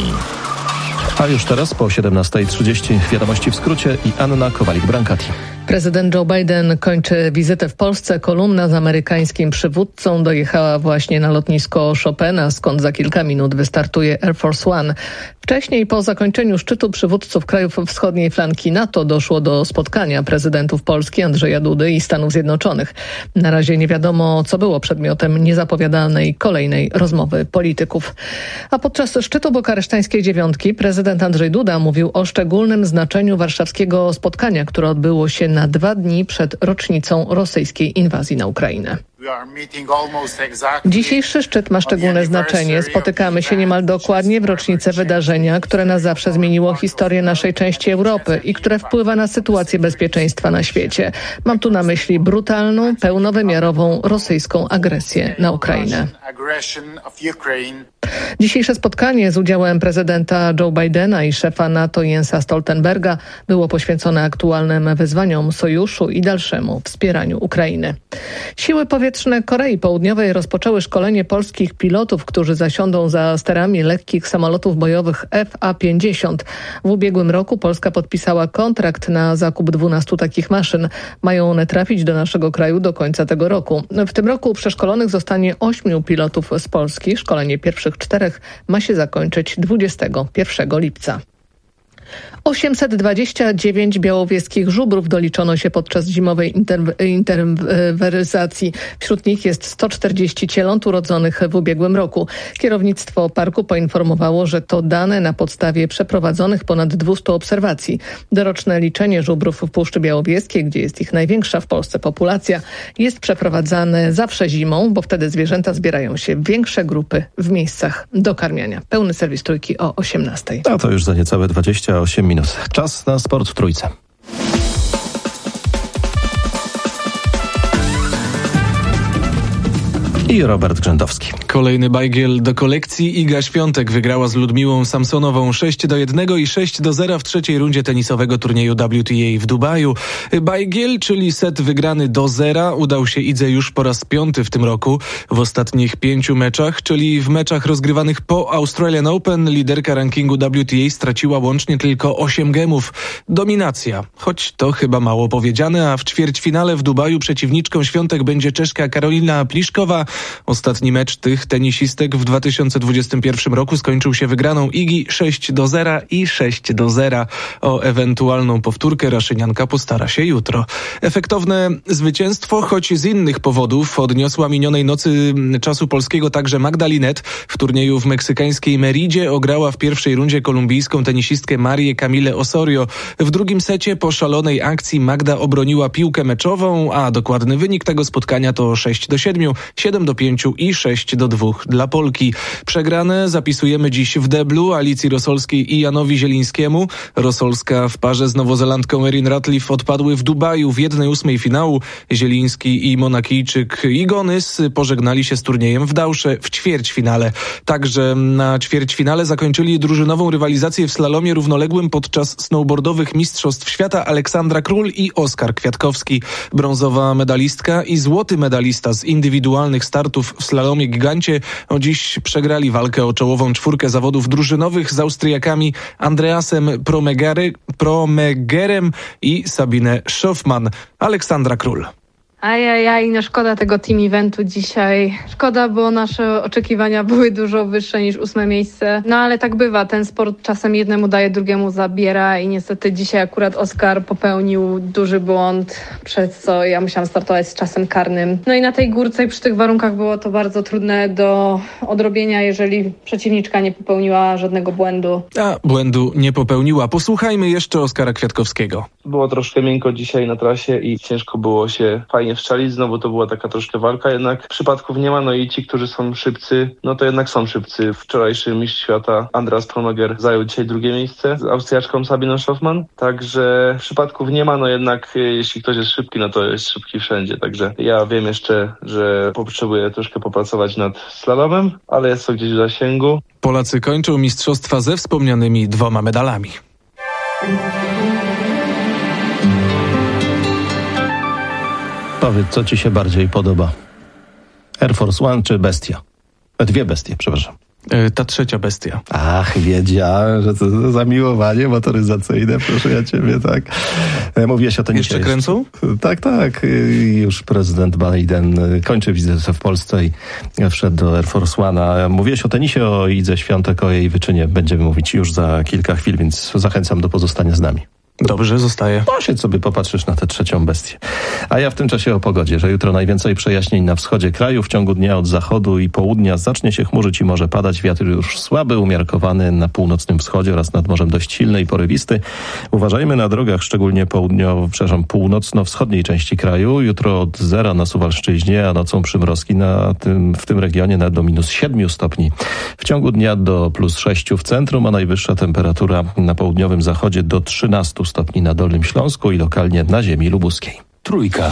A już teraz po 17:30 wiadomości w skrócie i Anna Kowalik-Brankati. Prezydent Joe Biden kończy wizytę w Polsce. Kolumna z amerykańskim przywódcą dojechała właśnie na lotnisko Chopina, skąd za kilka minut wystartuje Air Force One. Wcześniej, po zakończeniu szczytu przywódców krajów wschodniej flanki NATO, doszło do spotkania prezydentów Polski Andrzeja Dudy i Stanów Zjednoczonych. Na razie nie wiadomo, co było przedmiotem niezapowiadanej kolejnej rozmowy polityków. A podczas szczytu bukaresztańskiej dziewiątki prezydent Andrzej Duda mówił o szczególnym znaczeniu warszawskiego spotkania, które odbyło się na 2 dni przed rocznicą rosyjskiej inwazji na Ukrainę. Dzisiejszy szczyt ma szczególne znaczenie. Spotykamy się niemal dokładnie w rocznicę wydarzenia, które na zawsze zmieniło historię naszej części Europy i które wpływa na sytuację bezpieczeństwa na świecie. Mam tu na myśli brutalną, pełnowymiarową rosyjską agresję na Ukrainę. Dzisiejsze spotkanie z udziałem prezydenta Joe Bidena i szefa NATO Jensa Stoltenberga było poświęcone aktualnym wyzwaniom sojuszu i dalszemu wspieraniu Ukrainy. Siły powietrzne Korei Południowej rozpoczęły szkolenie polskich pilotów, którzy zasiądą za sterami lekkich samolotów bojowych FA-50. W ubiegłym roku Polska podpisała kontrakt na zakup 12 takich maszyn. Mają one trafić do naszego kraju do końca tego roku. W tym roku przeszkolonych zostanie 8 pilotów z Polski. Szkolenie pierwszych 4 ma się zakończyć 21 lipca. 829 białowieskich żubrów doliczono się podczas zimowej interweryzacji. Wśród nich jest 140 cieląt urodzonych w ubiegłym roku. Kierownictwo parku poinformowało, że to dane na podstawie przeprowadzonych ponad 200 obserwacji. Doroczne liczenie żubrów w Puszczy Białowieskiej, gdzie jest ich największa w Polsce populacja, jest przeprowadzane zawsze zimą, bo wtedy zwierzęta zbierają się w większe grupy w miejscach do karmiania. Pełny serwis Trójki o 18:00. A to już za niecałe 28 minut. Czas na sport w Trójce. i Robert Grzędowski. Kolejny bajgiel do kolekcji. Iga Świątek wygrała z Ludmiłą Samsonową 6-1 i 6-0 w trzeciej rundzie tenisowego turnieju WTA w Dubaju. Bajgiel, czyli set wygrany do zera, udał się Idze już po raz 5 w tym roku. W ostatnich 5 meczach, czyli w meczach rozgrywanych po Australian Open, liderka rankingu WTA straciła łącznie tylko 8 gemów. Dominacja, choć to chyba mało powiedziane, a w ćwierćfinale w Dubaju przeciwniczką Świątek będzie Czeszka Karolina Pliszkowa. Ostatni mecz tych tenisistek w 2021 roku skończył się wygraną Igi 6-0 i 6-0. O ewentualną powtórkę raszynianka postara się jutro. Efektowne zwycięstwo, choć z innych powodów, odniosła minionej nocy czasu polskiego także Magda Linette. W turnieju w meksykańskiej Meridzie ograła w pierwszej rundzie kolumbijską tenisistkę Marię Camille Osorio. W drugim secie po szalonej akcji Magda obroniła piłkę meczową, a dokładny wynik tego spotkania to 6-7, 7-5 i 6-2 dla Polki. Przegrane zapisujemy dziś w deblu Alicji Rosolskiej i Janowi Zielińskiemu. Rosolska w parze z nowozelandką Erin Ratcliffe odpadły w Dubaju w 1/8 finału. Zieliński i Monakijczyk Igonis pożegnali się z turniejem w Dausze w ćwierćfinale. Także na ćwierćfinale zakończyli drużynową rywalizację w slalomie równoległym podczas snowboardowych mistrzostw świata Aleksandra Król i Oskar Kwiatkowski. Brązowa medalistka i złoty medalista z indywidualnych startów w slalomie gigancie dziś przegrali walkę o czołową czwórkę zawodów drużynowych z Austriakami Andreasem Promegerem i Sabine Schoffmann. Aleksandra Król. Ajajaj, no szkoda tego team eventu dzisiaj. Szkoda, bo nasze oczekiwania były dużo wyższe niż 8 miejsce. No ale tak bywa, ten sport czasem jednemu daje, drugiemu zabiera i niestety dzisiaj akurat Oskar popełnił duży błąd, przez co ja musiałam startować z czasem karnym. No i na tej górce i przy tych warunkach było to bardzo trudne do odrobienia, jeżeli przeciwniczka nie popełniła żadnego błędu. A błędu nie popełniła. Posłuchajmy jeszcze Oskara Kwiatkowskiego. Było troszkę miękko dzisiaj na trasie i ciężko było się fajnie wstrzelić, znowu to była taka troszkę walka, jednak przypadków nie ma, no i ci, którzy są szybcy, no to jednak są szybcy. Wczorajszy mistrz świata Andreas Promeger zajął dzisiaj drugie miejsce z Austriaczką Sabiną Schoffmann, także przypadków nie ma, no jednak jeśli ktoś jest szybki, no to jest szybki wszędzie, także ja wiem jeszcze, że potrzebuję troszkę popracować nad slalomem, ale jest to gdzieś w zasięgu. Polacy kończą mistrzostwa ze wspomnianymi 2 medalami. Powiedz, co ci się bardziej podoba? Air Force One czy Bestia? 2 bestie, przepraszam. Ta trzecia bestia. Ach, wiedziałem, że to zamiłowanie motoryzacyjne, proszę ja ciebie, tak. Mówiłeś o tenisie. Jeszcze kręcą? Tak. Już prezydent Biden kończy wizytę w Polsce i wszedł do Air Force One. Mówiłeś o tenisie, o Idze Świątek, o jej wyczynie. Będziemy mówić już za kilka chwil, więc zachęcam do pozostania z nami. Dobrze, zostaje. Posiedź sobie, popatrzysz na tę trzecią bestię. A ja w tym czasie o pogodzie, że jutro najwięcej przejaśnień na wschodzie kraju. W ciągu dnia od zachodu i południa zacznie się chmurzyć i może padać. Wiatr już słaby, umiarkowany na wschodzie oraz nad morzem dość silny i porywisty. Uważajmy na drogach, szczególnie północno-wschodniej części kraju. Jutro od 0 na Suwalszczyźnie, a nocą przymrozki w tym regionie nawet do -7 stopni. W ciągu dnia do +6 w centrum, a najwyższa temperatura na południowym zachodzie do 13 stopni na Dolnym Śląsku i lokalnie na ziemi lubuskiej. Trójka.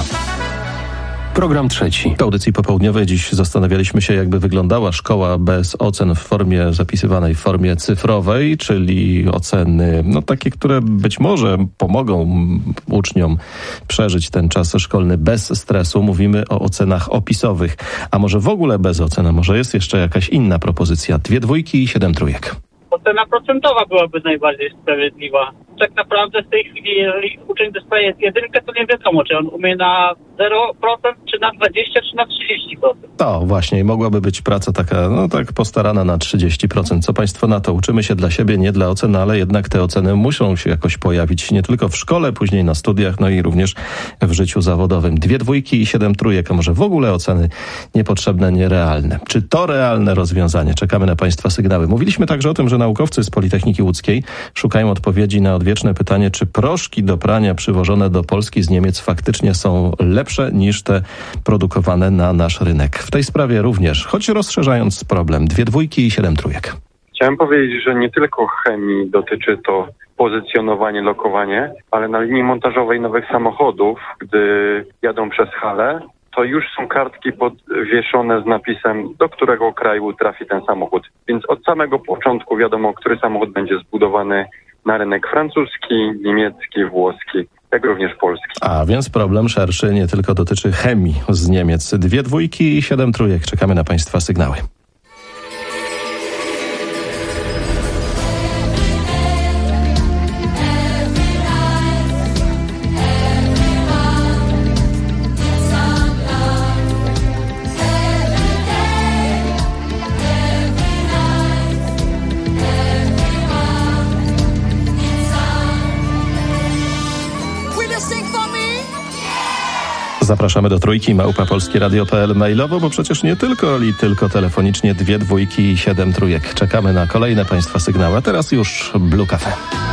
Program trzeci. W audycji popołudniowej dziś zastanawialiśmy się, jakby wyglądała szkoła bez ocen w formie zapisywanej, w formie cyfrowej, czyli oceny takie, które być może pomogą uczniom przeżyć ten czas szkolny bez stresu. Mówimy o ocenach opisowych. A może w ogóle bez ocen, a może jest jeszcze jakaś inna propozycja? 2 dwójki i 7 trójek. Ocena procentowa byłaby najbardziej sprawiedliwa. Tak naprawdę w tej chwili, jeżeli uczeń dostaje 1, to nie wiadomo, czy on umie na 0%, czy na 20%, czy na 30%. To właśnie, mogłaby być praca taka, postarana na 30%. Co państwo na to? Uczymy się dla siebie, nie dla ocen, ale jednak te oceny muszą się jakoś pojawić nie tylko w szkole, później na studiach, no i również w życiu zawodowym. 2 dwójki i 7 trójek, a może w ogóle oceny niepotrzebne, nierealne. Czy to realne rozwiązanie? Czekamy na państwa sygnały. Mówiliśmy także o tym, że naukowcy z Politechniki Łódzkiej szukają odpowiedzi na odwieczne pytanie, czy proszki do prania przywożone do Polski z Niemiec faktycznie są lepsze niż te produkowane na nasz rynek. W tej sprawie również, choć rozszerzając problem, 2 dwójki i 7 trójek. Chciałem powiedzieć, że nie tylko chemii dotyczy to pozycjonowanie, lokowanie, ale na linii montażowej nowych samochodów, gdy jadą przez halę, to już są kartki podwieszone z napisem, do którego kraju trafi ten samochód. Więc od samego początku wiadomo, który samochód będzie zbudowany na rynek francuski, niemiecki, włoski, jak również polski. A więc problem szerszy nie tylko dotyczy chemii z Niemiec. 2 dwójki i 7 trójek. Czekamy na Państwa sygnały. Zapraszamy do trójki @polskieradio.pl mailowo, bo przecież nie tylko telefonicznie 2 dwójki i 7 trójek. Czekamy na kolejne Państwa sygnały. A teraz już Blue Cafe.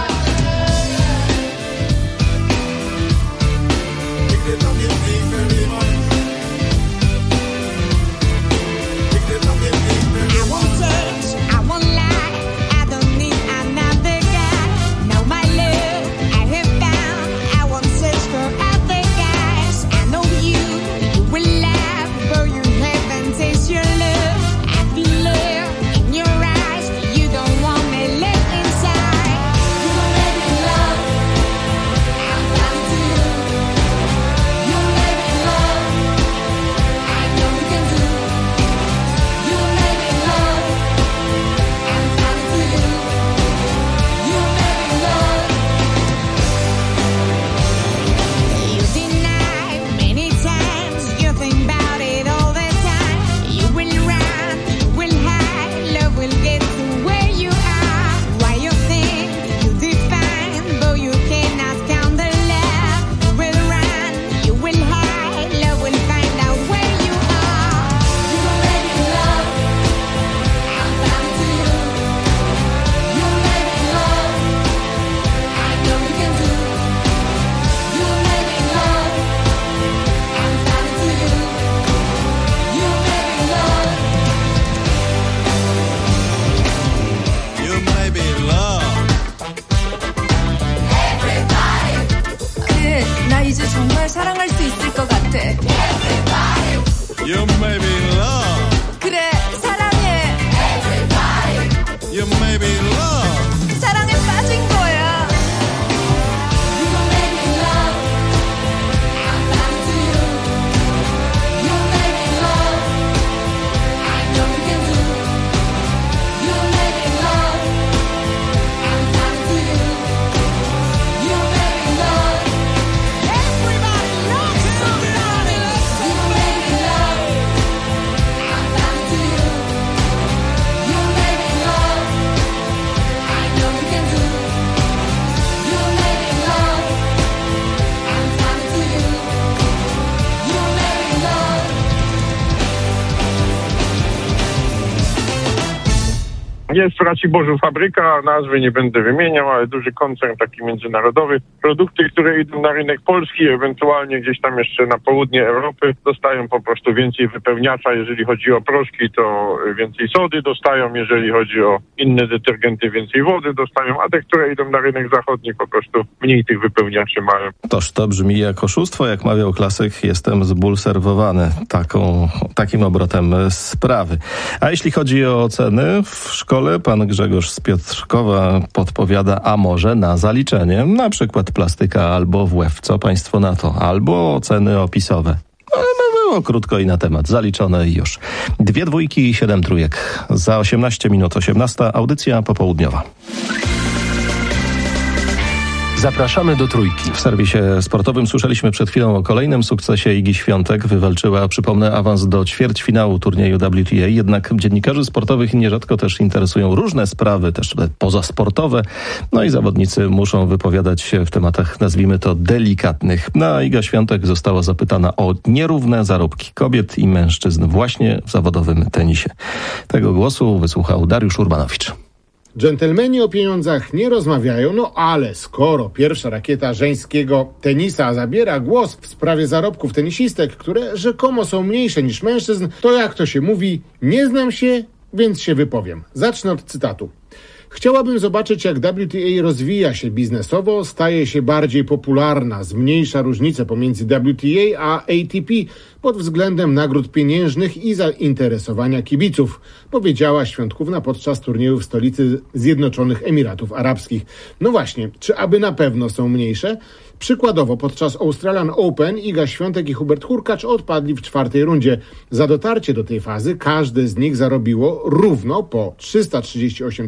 Jest w Raciborzu fabryka, nazwy nie będę wymieniał, ale duży koncern taki międzynarodowy. Produkty, które idą na rynek polski, ewentualnie gdzieś tam jeszcze na południe Europy, dostają po prostu więcej wypełniacza. Jeżeli chodzi o proszki, to więcej sody dostają. Jeżeli chodzi o inne detergenty, więcej wody dostają. A te, które idą na rynek zachodni, po prostu mniej tych wypełniaczy mają. Toż to brzmi jak oszustwo, jak mawiał klasyk, jestem zbulwersowany takim obrotem sprawy. A jeśli chodzi o ceny w szkole, pan Grzegorz z Piotrkowa podpowiada, a może na zaliczenie, na przykład plastyka albo WF. Co państwo na to? Albo ceny opisowe. Ale było krótko i na temat. Zaliczone i już. 2 dwójki i 7 trójek. Za 18 minut 18 audycja popołudniowa. Zapraszamy do trójki. W serwisie sportowym słyszeliśmy przed chwilą o kolejnym sukcesie Igi Świątek. Wywalczyła, przypomnę, awans do ćwierćfinału turnieju WTA. Jednak dziennikarzy sportowych nierzadko też interesują różne sprawy, też pozasportowe. No i zawodnicy muszą wypowiadać się w tematach, nazwijmy to, delikatnych. No, Iga Świątek została zapytana o nierówne zarobki kobiet i mężczyzn właśnie w zawodowym tenisie. Tego głosu wysłuchał Dariusz Urbanowicz. Dżentelmeni o pieniądzach nie rozmawiają, no ale skoro pierwsza rakieta żeńskiego tenisa zabiera głos w sprawie zarobków tenisistek, które rzekomo są mniejsze niż mężczyzn, to jak to się mówi, nie znam się, więc się wypowiem. Zacznę od cytatu. Chciałabym zobaczyć, jak WTA rozwija się biznesowo, staje się bardziej popularna, zmniejsza różnicę pomiędzy WTA a ATP, pod względem nagród pieniężnych i zainteresowania kibiców, powiedziała Świątkówna podczas turnieju w stolicy Zjednoczonych Emiratów Arabskich. No właśnie, czy aby na pewno są mniejsze? Przykładowo podczas Australian Open Iga Świątek i Hubert Hurkacz odpadli w 4. rundzie. Za dotarcie do tej fazy każdy z nich zarobiło równo po $338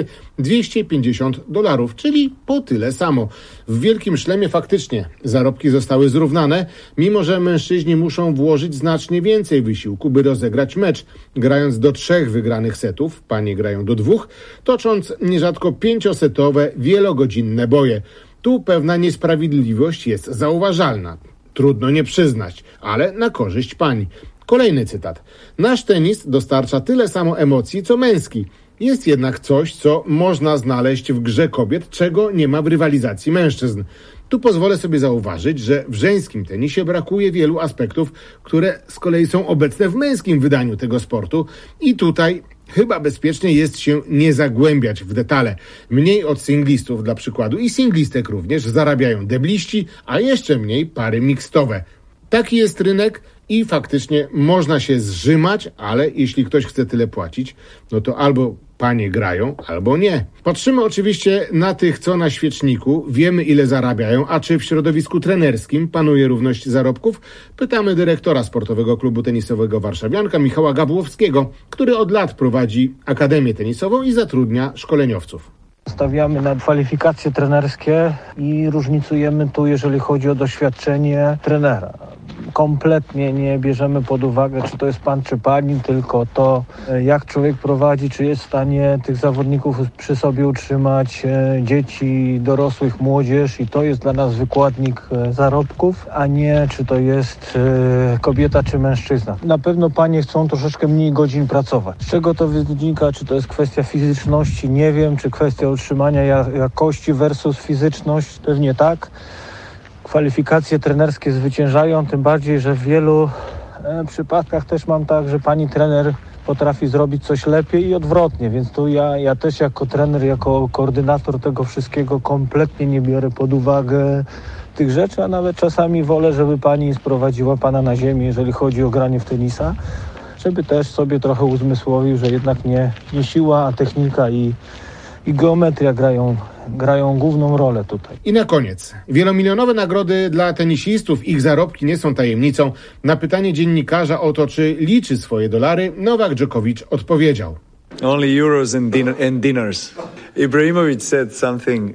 250, czyli po tyle samo. W Wielkim Szlemie faktycznie zarobki zostały zrównane, mimo że mężczyźni muszą włożyć znacznie więcej wysiłku, by rozegrać mecz, grając do 3 wygranych setów, panie grają do 2, tocząc nierzadko 5-setowe, wielogodzinne boje. Tu pewna niesprawiedliwość jest zauważalna. Trudno nie przyznać, ale na korzyść pań. Kolejny cytat. Nasz tenis dostarcza tyle samo emocji, co męski. Jest jednak coś, co można znaleźć w grze kobiet, czego nie ma w rywalizacji mężczyzn. Tu pozwolę sobie zauważyć, że w żeńskim tenisie brakuje wielu aspektów, które z kolei są obecne w męskim wydaniu tego sportu i tutaj chyba bezpiecznie jest się nie zagłębiać w detale. Mniej od singlistów dla przykładu i singlistek również zarabiają debliści, a jeszcze mniej pary mixtowe. Taki jest rynek i faktycznie można się zżymać, ale jeśli ktoś chce tyle płacić, no to albo panie grają, albo nie. Patrzymy oczywiście na tych, co na świeczniku, wiemy ile zarabiają, a czy w środowisku trenerskim panuje równość zarobków? Pytamy dyrektora Sportowego Klubu Tenisowego Warszawianka Michała Gabłowskiego, który od lat prowadzi Akademię Tenisową i zatrudnia szkoleniowców. Stawiamy na kwalifikacje trenerskie i różnicujemy tu, jeżeli chodzi o doświadczenie trenera. Kompletnie nie bierzemy pod uwagę, czy to jest pan, czy pani, tylko to, jak człowiek prowadzi, czy jest w stanie tych zawodników przy sobie utrzymać, dzieci, dorosłych, młodzież i to jest dla nas wykładnik zarobków, a nie czy to jest kobieta, czy mężczyzna. Na pewno panie chcą troszeczkę mniej godzin pracować. Z czego to wynika? Czy to jest kwestia fizyczności? Nie wiem. Czy kwestia utrzymania jakości versus fizyczność? Pewnie tak. Kwalifikacje trenerskie zwyciężają, tym bardziej, że w wielu przypadkach też mam tak, że pani trener potrafi zrobić coś lepiej i odwrotnie, więc tu ja też jako trener, jako koordynator tego wszystkiego kompletnie nie biorę pod uwagę tych rzeczy, a nawet czasami wolę, żeby pani sprowadziła pana na ziemię, jeżeli chodzi o granie w tenisa, żeby też sobie trochę uzmysłowił, że jednak nie siła, a technika i geometria grają główną rolę tutaj. I na koniec. Wielomilionowe nagrody dla tenisistów, ich zarobki nie są tajemnicą. Na pytanie dziennikarza o to, czy liczy swoje dolary, Nowak Djokovic odpowiedział. Only euros and dinners. Ibrahimovic said something.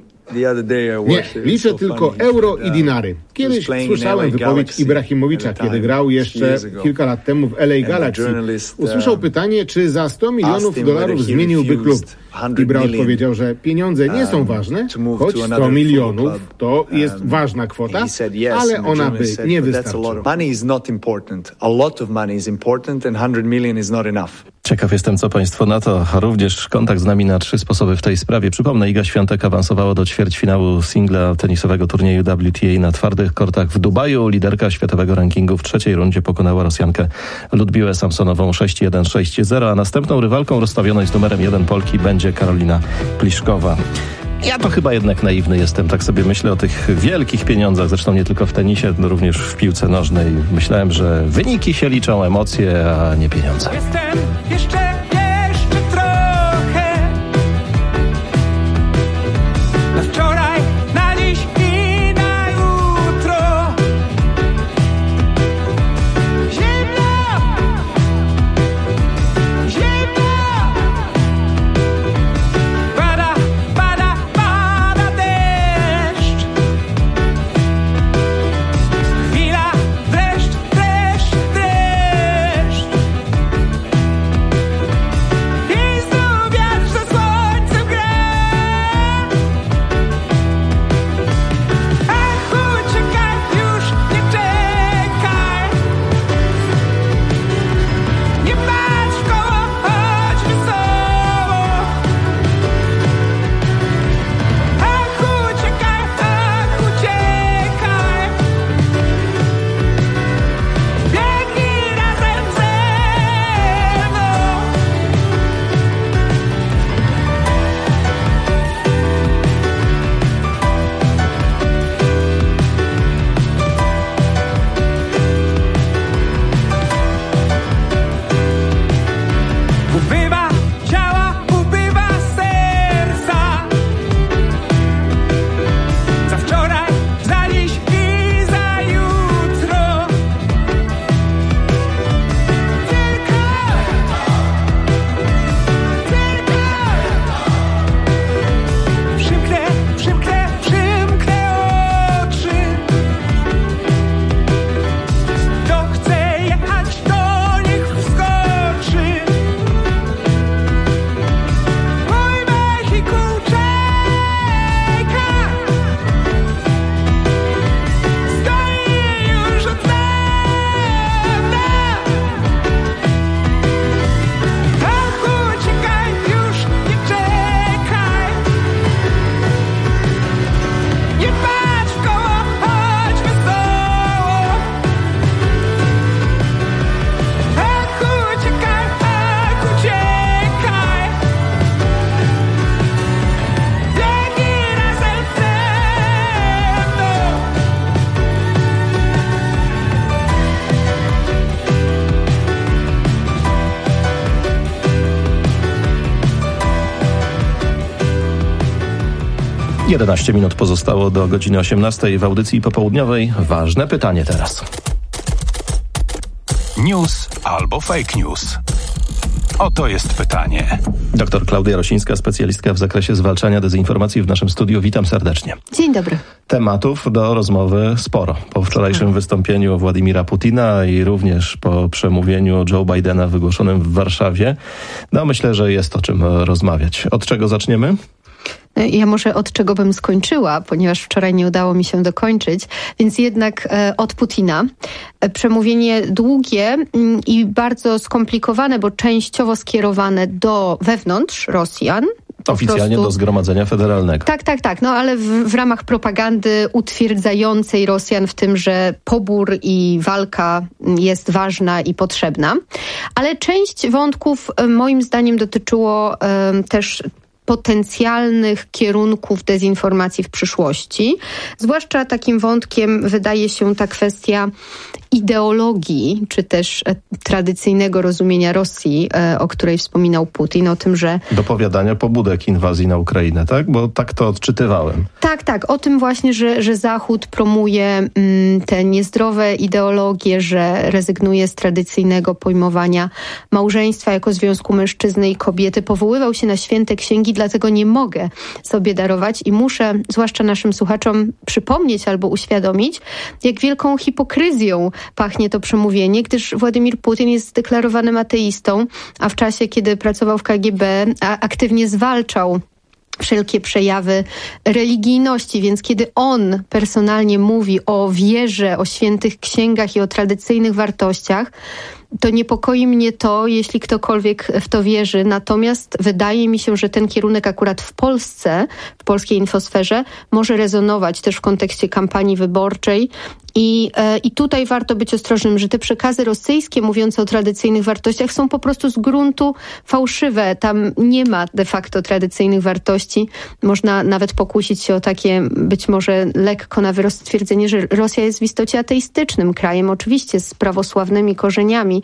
Nie, liczę tylko euro i dinary. Kiedyś słyszałem wypowiedź Ibrahimowicza, kiedy grał jeszcze kilka lat temu w LA Galaxy. Usłyszał pytanie, czy za $100 milionów zmieniłby klub. Ibra odpowiedział, że pieniądze nie są ważne, choć 100 milionów to jest ważna kwota, ale ona by nie wystarczyła. Money is not important. A lot of money is important and 100 million is not enough. Ciekaw jestem, co państwo na to. Również kontakt z nami na 3 sposoby w tej sprawie. Przypomnę, Iga Świątek awansowała do ćwierćfinału singla tenisowego turnieju WTA na twardych kortach w Dubaju. Liderka światowego rankingu w 3. rundzie pokonała Rosjankę Ludmiłę Samsonową 6-1, 6-0, a następną rywalką rozstawionej z numerem 1 Polki będzie Karolina Pliszkowa. Ja to chyba jednak naiwny jestem, tak sobie myślę o tych wielkich pieniądzach, zresztą nie tylko w tenisie, również w piłce nożnej. Myślałem, że wyniki się liczą, emocje, a nie pieniądze. Jestem jeszcze trochę na wczoraj, na dziś i na jutro. Zimno, pada deszcz. Chwila, dreszcz. 11 minut pozostało do godziny 18 w audycji popołudniowej. Ważne pytanie teraz. News albo fake news? Oto jest pytanie. Doktor Klaudia Rosińska, specjalistka w zakresie zwalczania dezinformacji w naszym studiu. Witam serdecznie. Dzień dobry. Tematów do rozmowy sporo. Po wczorajszym wystąpieniu Władimira Putina i również po przemówieniu Joe Bidena wygłoszonym w Warszawie, myślę, że jest o czym rozmawiać. Od czego zaczniemy? Ja może od czego bym skończyła, ponieważ wczoraj nie udało mi się dokończyć, więc jednak od Putina. Przemówienie długie i bardzo skomplikowane, bo częściowo skierowane wewnątrz Rosjan. Oficjalnie do Zgromadzenia Federalnego. Tak. Ale w ramach propagandy utwierdzającej Rosjan w tym, że pobór i walka jest ważna i potrzebna. Ale część wątków moim zdaniem dotyczyło też potencjalnych kierunków dezinformacji w przyszłości. Zwłaszcza takim wątkiem wydaje się ta kwestia ideologii, czy też tradycyjnego rozumienia Rosji, o której wspominał Putin, o tym, że... Dopowiadania pobudek inwazji na Ukrainę, tak? Bo tak to odczytywałem. Tak. O tym właśnie, że Zachód promuje te niezdrowe ideologie, że rezygnuje z tradycyjnego pojmowania małżeństwa jako związku mężczyzny i kobiety. Powoływał się na święte księgi, dlatego nie mogę sobie darować i muszę, zwłaszcza naszym słuchaczom, przypomnieć albo uświadomić, jak wielką hipokryzją pachnie to przemówienie, gdyż Władimir Putin jest zdeklarowanym ateistą, a w czasie, kiedy pracował w KGB, aktywnie zwalczał wszelkie przejawy religijności, więc kiedy on personalnie mówi o wierze, o świętych księgach i o tradycyjnych wartościach, to niepokoi mnie to, jeśli ktokolwiek w to wierzy. Natomiast wydaje mi się, że ten kierunek akurat w Polsce, w polskiej infosferze może rezonować też w kontekście kampanii wyborczej. I tutaj warto być ostrożnym, że te przekazy rosyjskie mówiące o tradycyjnych wartościach są po prostu z gruntu fałszywe. Tam nie ma de facto tradycyjnych wartości. Można nawet pokusić się o takie być może lekko na wyrost stwierdzenie, że Rosja jest w istocie ateistycznym krajem, oczywiście z prawosławnymi korzeniami,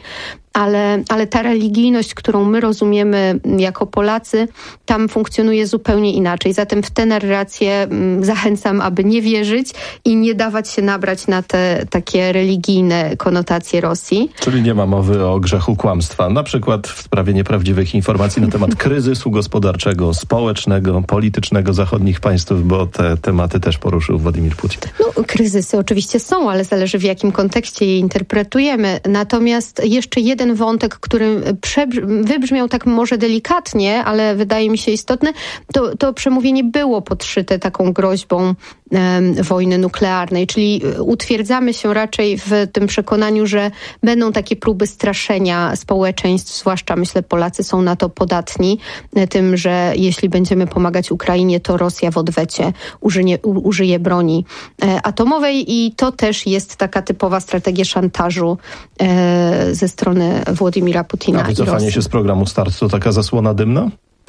ale ta religijność, którą my rozumiemy jako Polacy, tam funkcjonuje zupełnie inaczej. Zatem w tę narrację zachęcam, aby nie wierzyć i nie dawać się nabrać na te takie religijne konotacje Rosji. Czyli nie ma mowy o grzechu kłamstwa, na przykład w sprawie nieprawdziwych informacji na temat kryzysu gospodarczego, społecznego, politycznego zachodnich państw, bo te tematy też poruszył Władimir Putin. Kryzysy oczywiście są, ale zależy w jakim kontekście je interpretujemy. Natomiast jeszcze jeden wątek, który wybrzmiał tak może delikatnie, ale wydaje mi się istotny, to przemówienie było podszyte taką groźbą wojny nuklearnej, czyli utwierdzamy się raczej w tym przekonaniu, że będą takie próby straszenia społeczeństw, zwłaszcza myślę Polacy są na to podatni, tym, że jeśli będziemy pomagać Ukrainie, to Rosja w odwecie użyje broni atomowej i to też jest taka typowa strategia szantażu ze strony Władimira Putina. A wycofanie się z programu START to taka zasłona dymna?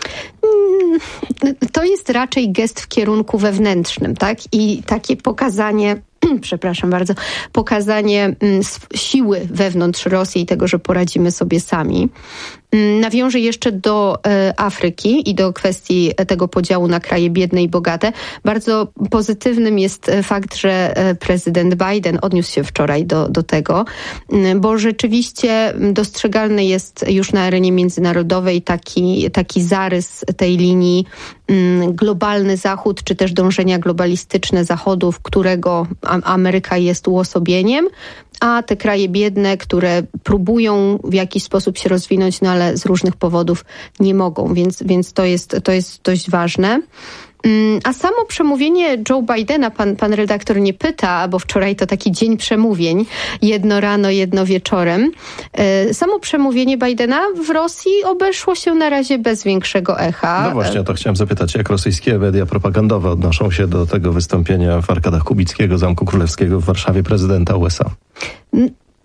To jest raczej gest w kierunku wewnętrznym, tak? I takie pokazanie pokazanie siły wewnątrz Rosji i tego, że poradzimy sobie sami. Nawiążę jeszcze do Afryki i do kwestii tego podziału na kraje biedne i bogate. Bardzo pozytywnym jest fakt, że prezydent Biden odniósł się wczoraj do tego, bo rzeczywiście dostrzegalny jest już na arenie międzynarodowej taki zarys tej linii globalny Zachód, czy też dążenia globalistyczne Zachodu, w którego Ameryka jest uosobieniem, a te kraje biedne, które próbują w jakiś sposób się rozwinąć, no ale z różnych powodów nie mogą, więc to jest dość ważne. A samo przemówienie Joe Bidena, pan redaktor nie pyta, bo wczoraj to taki dzień przemówień, jedno rano, jedno wieczorem. Samo przemówienie Bidena w Rosji obeszło się na razie bez większego echa. No właśnie, o to chciałem zapytać, jak rosyjskie media propagandowe odnoszą się do tego wystąpienia w arkadach Kubickiego, Zamku Królewskiego w Warszawie prezydenta USA?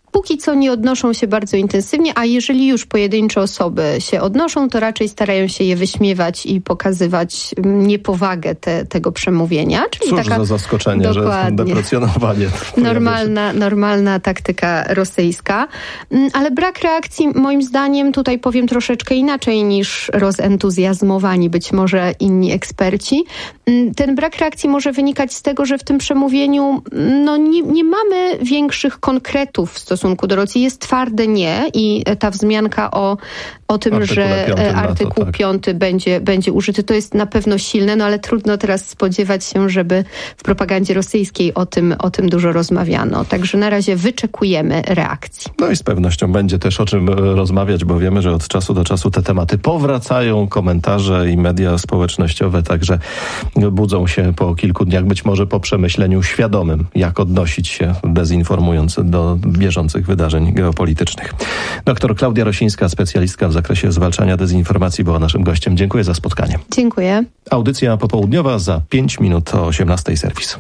póki co nie odnoszą się bardzo intensywnie, a jeżeli już pojedyncze osoby się odnoszą, to raczej starają się je wyśmiewać i pokazywać niepowagę tego przemówienia. Czyli Cóż taka, za zaskoczenie, dokładnie, że deprecjonowanie. Normalna taktyka rosyjska. Ale brak reakcji, moim zdaniem, tutaj powiem troszeczkę inaczej niż rozentuzjazmowani być może inni eksperci. Ten brak reakcji może wynikać z tego, że w tym przemówieniu nie mamy większych konkretów w stosunku do Rosji. Jest twarde nie i ta wzmianka o tym, że artykuł 5 będzie użyty, to jest na pewno silne, ale trudno teraz spodziewać się, żeby w propagandzie rosyjskiej o tym dużo rozmawiano. Także na razie wyczekujemy reakcji. No i z pewnością będzie też o czym rozmawiać, bo wiemy, że od czasu do czasu te tematy powracają, komentarze i media społecznościowe także budzą się po kilku dniach, być może po przemyśleniu świadomym, jak odnosić się, dezinformując, do bieżących wydarzeń geopolitycznych. Doktor Klaudia Rosińska, specjalistka w zakresie zwalczania dezinformacji, była naszym gościem. Dziękuję za spotkanie. Dziękuję. Audycja popołudniowa za 5 minut o 18:00 serwis.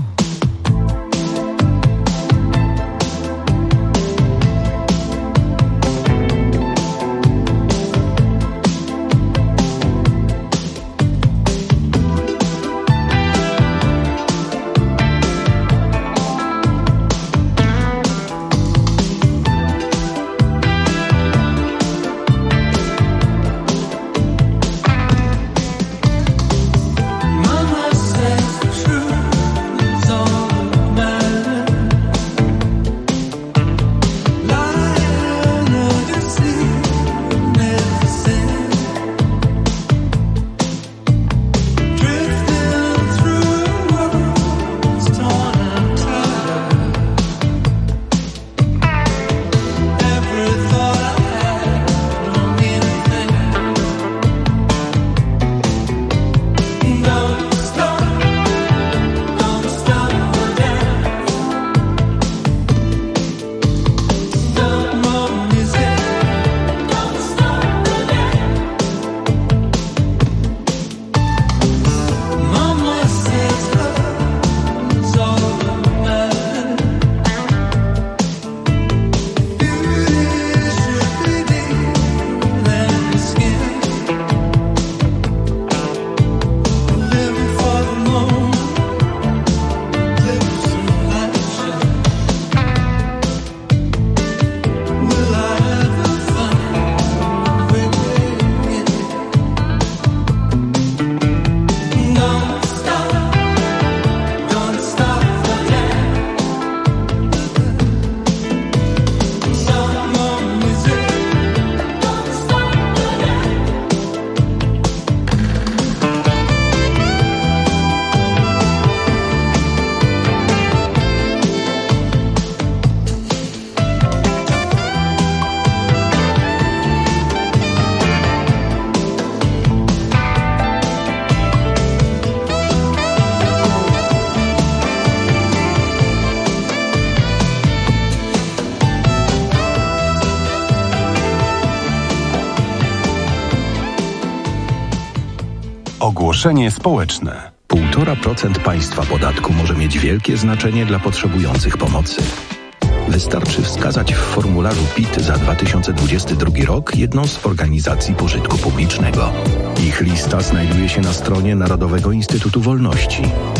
Ogłoszenie społeczne. 1,5% państwa podatku może mieć wielkie znaczenie dla potrzebujących pomocy. Wystarczy wskazać w formularzu PIT za 2022 rok jedną z organizacji pożytku publicznego. Ich lista znajduje się na stronie Narodowego Instytutu Wolności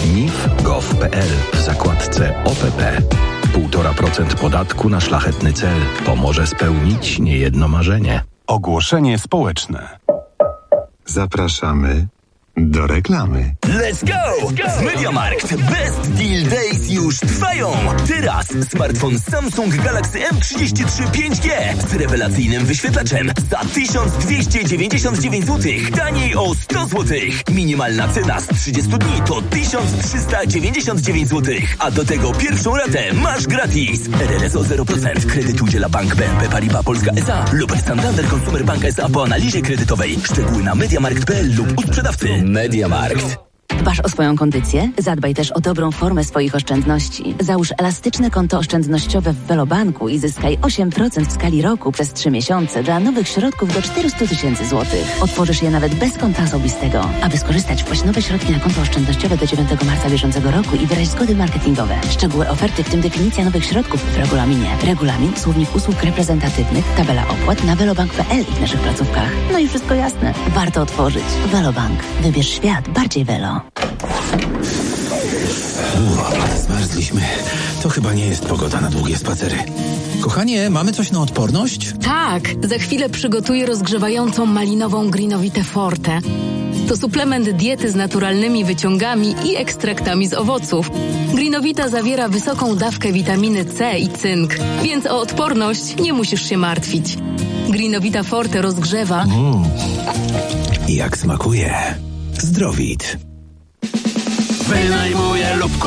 nif.gov.pl w zakładce OPP. 1,5% podatku na szlachetny cel pomoże spełnić niejedno marzenie. Ogłoszenie społeczne. Zapraszamy do reklamy. Let's go! W MediaMarkt Best Deal Days już trwają! Teraz smartfon Samsung Galaxy M33 5G z rewelacyjnym wyświetlaczem za 1299 zł. Taniej o 100 zł. Minimalna cena z 30 dni to 1399 zł. A do tego pierwszą ratę masz gratis. RRSO 0%. Kredyt udziela Bank BNP Paribas Polska S.A. lub Santander Consumer Bank S.A. po analizie kredytowej. Szczegóły na MediaMarkt.pl lub u sprzedawcy. MediaMarkt. Dbasz o swoją kondycję? Zadbaj też o dobrą formę swoich oszczędności. Załóż elastyczne konto oszczędnościowe w Velobanku i zyskaj 8% w skali roku przez 3 miesiące dla nowych środków do 400 000 złotych. Otworzysz je nawet bez konta osobistego. Aby skorzystać, wpłać nowe środki na konto oszczędnościowe do 9 marca bieżącego roku i wyraź zgody marketingowe. Szczegóły oferty, w tym definicja nowych środków w regulaminie. Regulamin, słownik usług reprezentatywnych, tabela opłat na velobank.pl i w naszych placówkach. No i wszystko jasne. Warto otworzyć. Velobank. Wybierz świat bardziej Velo. Zmarzliśmy. To chyba nie jest pogoda na długie spacery. Kochanie, mamy coś na odporność? Tak, za chwilę przygotuję rozgrzewającą malinową Greenowitę Forte. To suplement diety z naturalnymi wyciągami i ekstraktami z owoców. Greenowita zawiera wysoką dawkę witaminy C i cynk, więc o odporność nie musisz się martwić. Greenowita Forte rozgrzewa. Jak smakuje. Zdrowit. Wynajmuję lub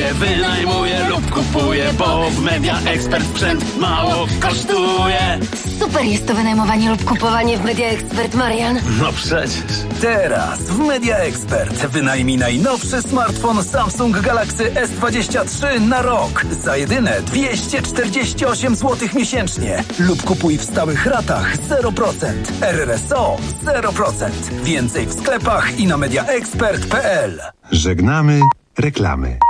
kupuję, bo w Media Expert sprzęt mało kosztuje. Super jest to wynajmowanie lub kupowanie w Media Expert, Marian. No przecież. Teraz w Media Expert wynajmij najnowszy smartfon Samsung Galaxy S23 na rok za jedyne 248 zł miesięcznie lub kupuj w stałych ratach 0%. RRSO 0%. Więcej w sklepach i na mediaexpert.pl. Żegnamy reklamy.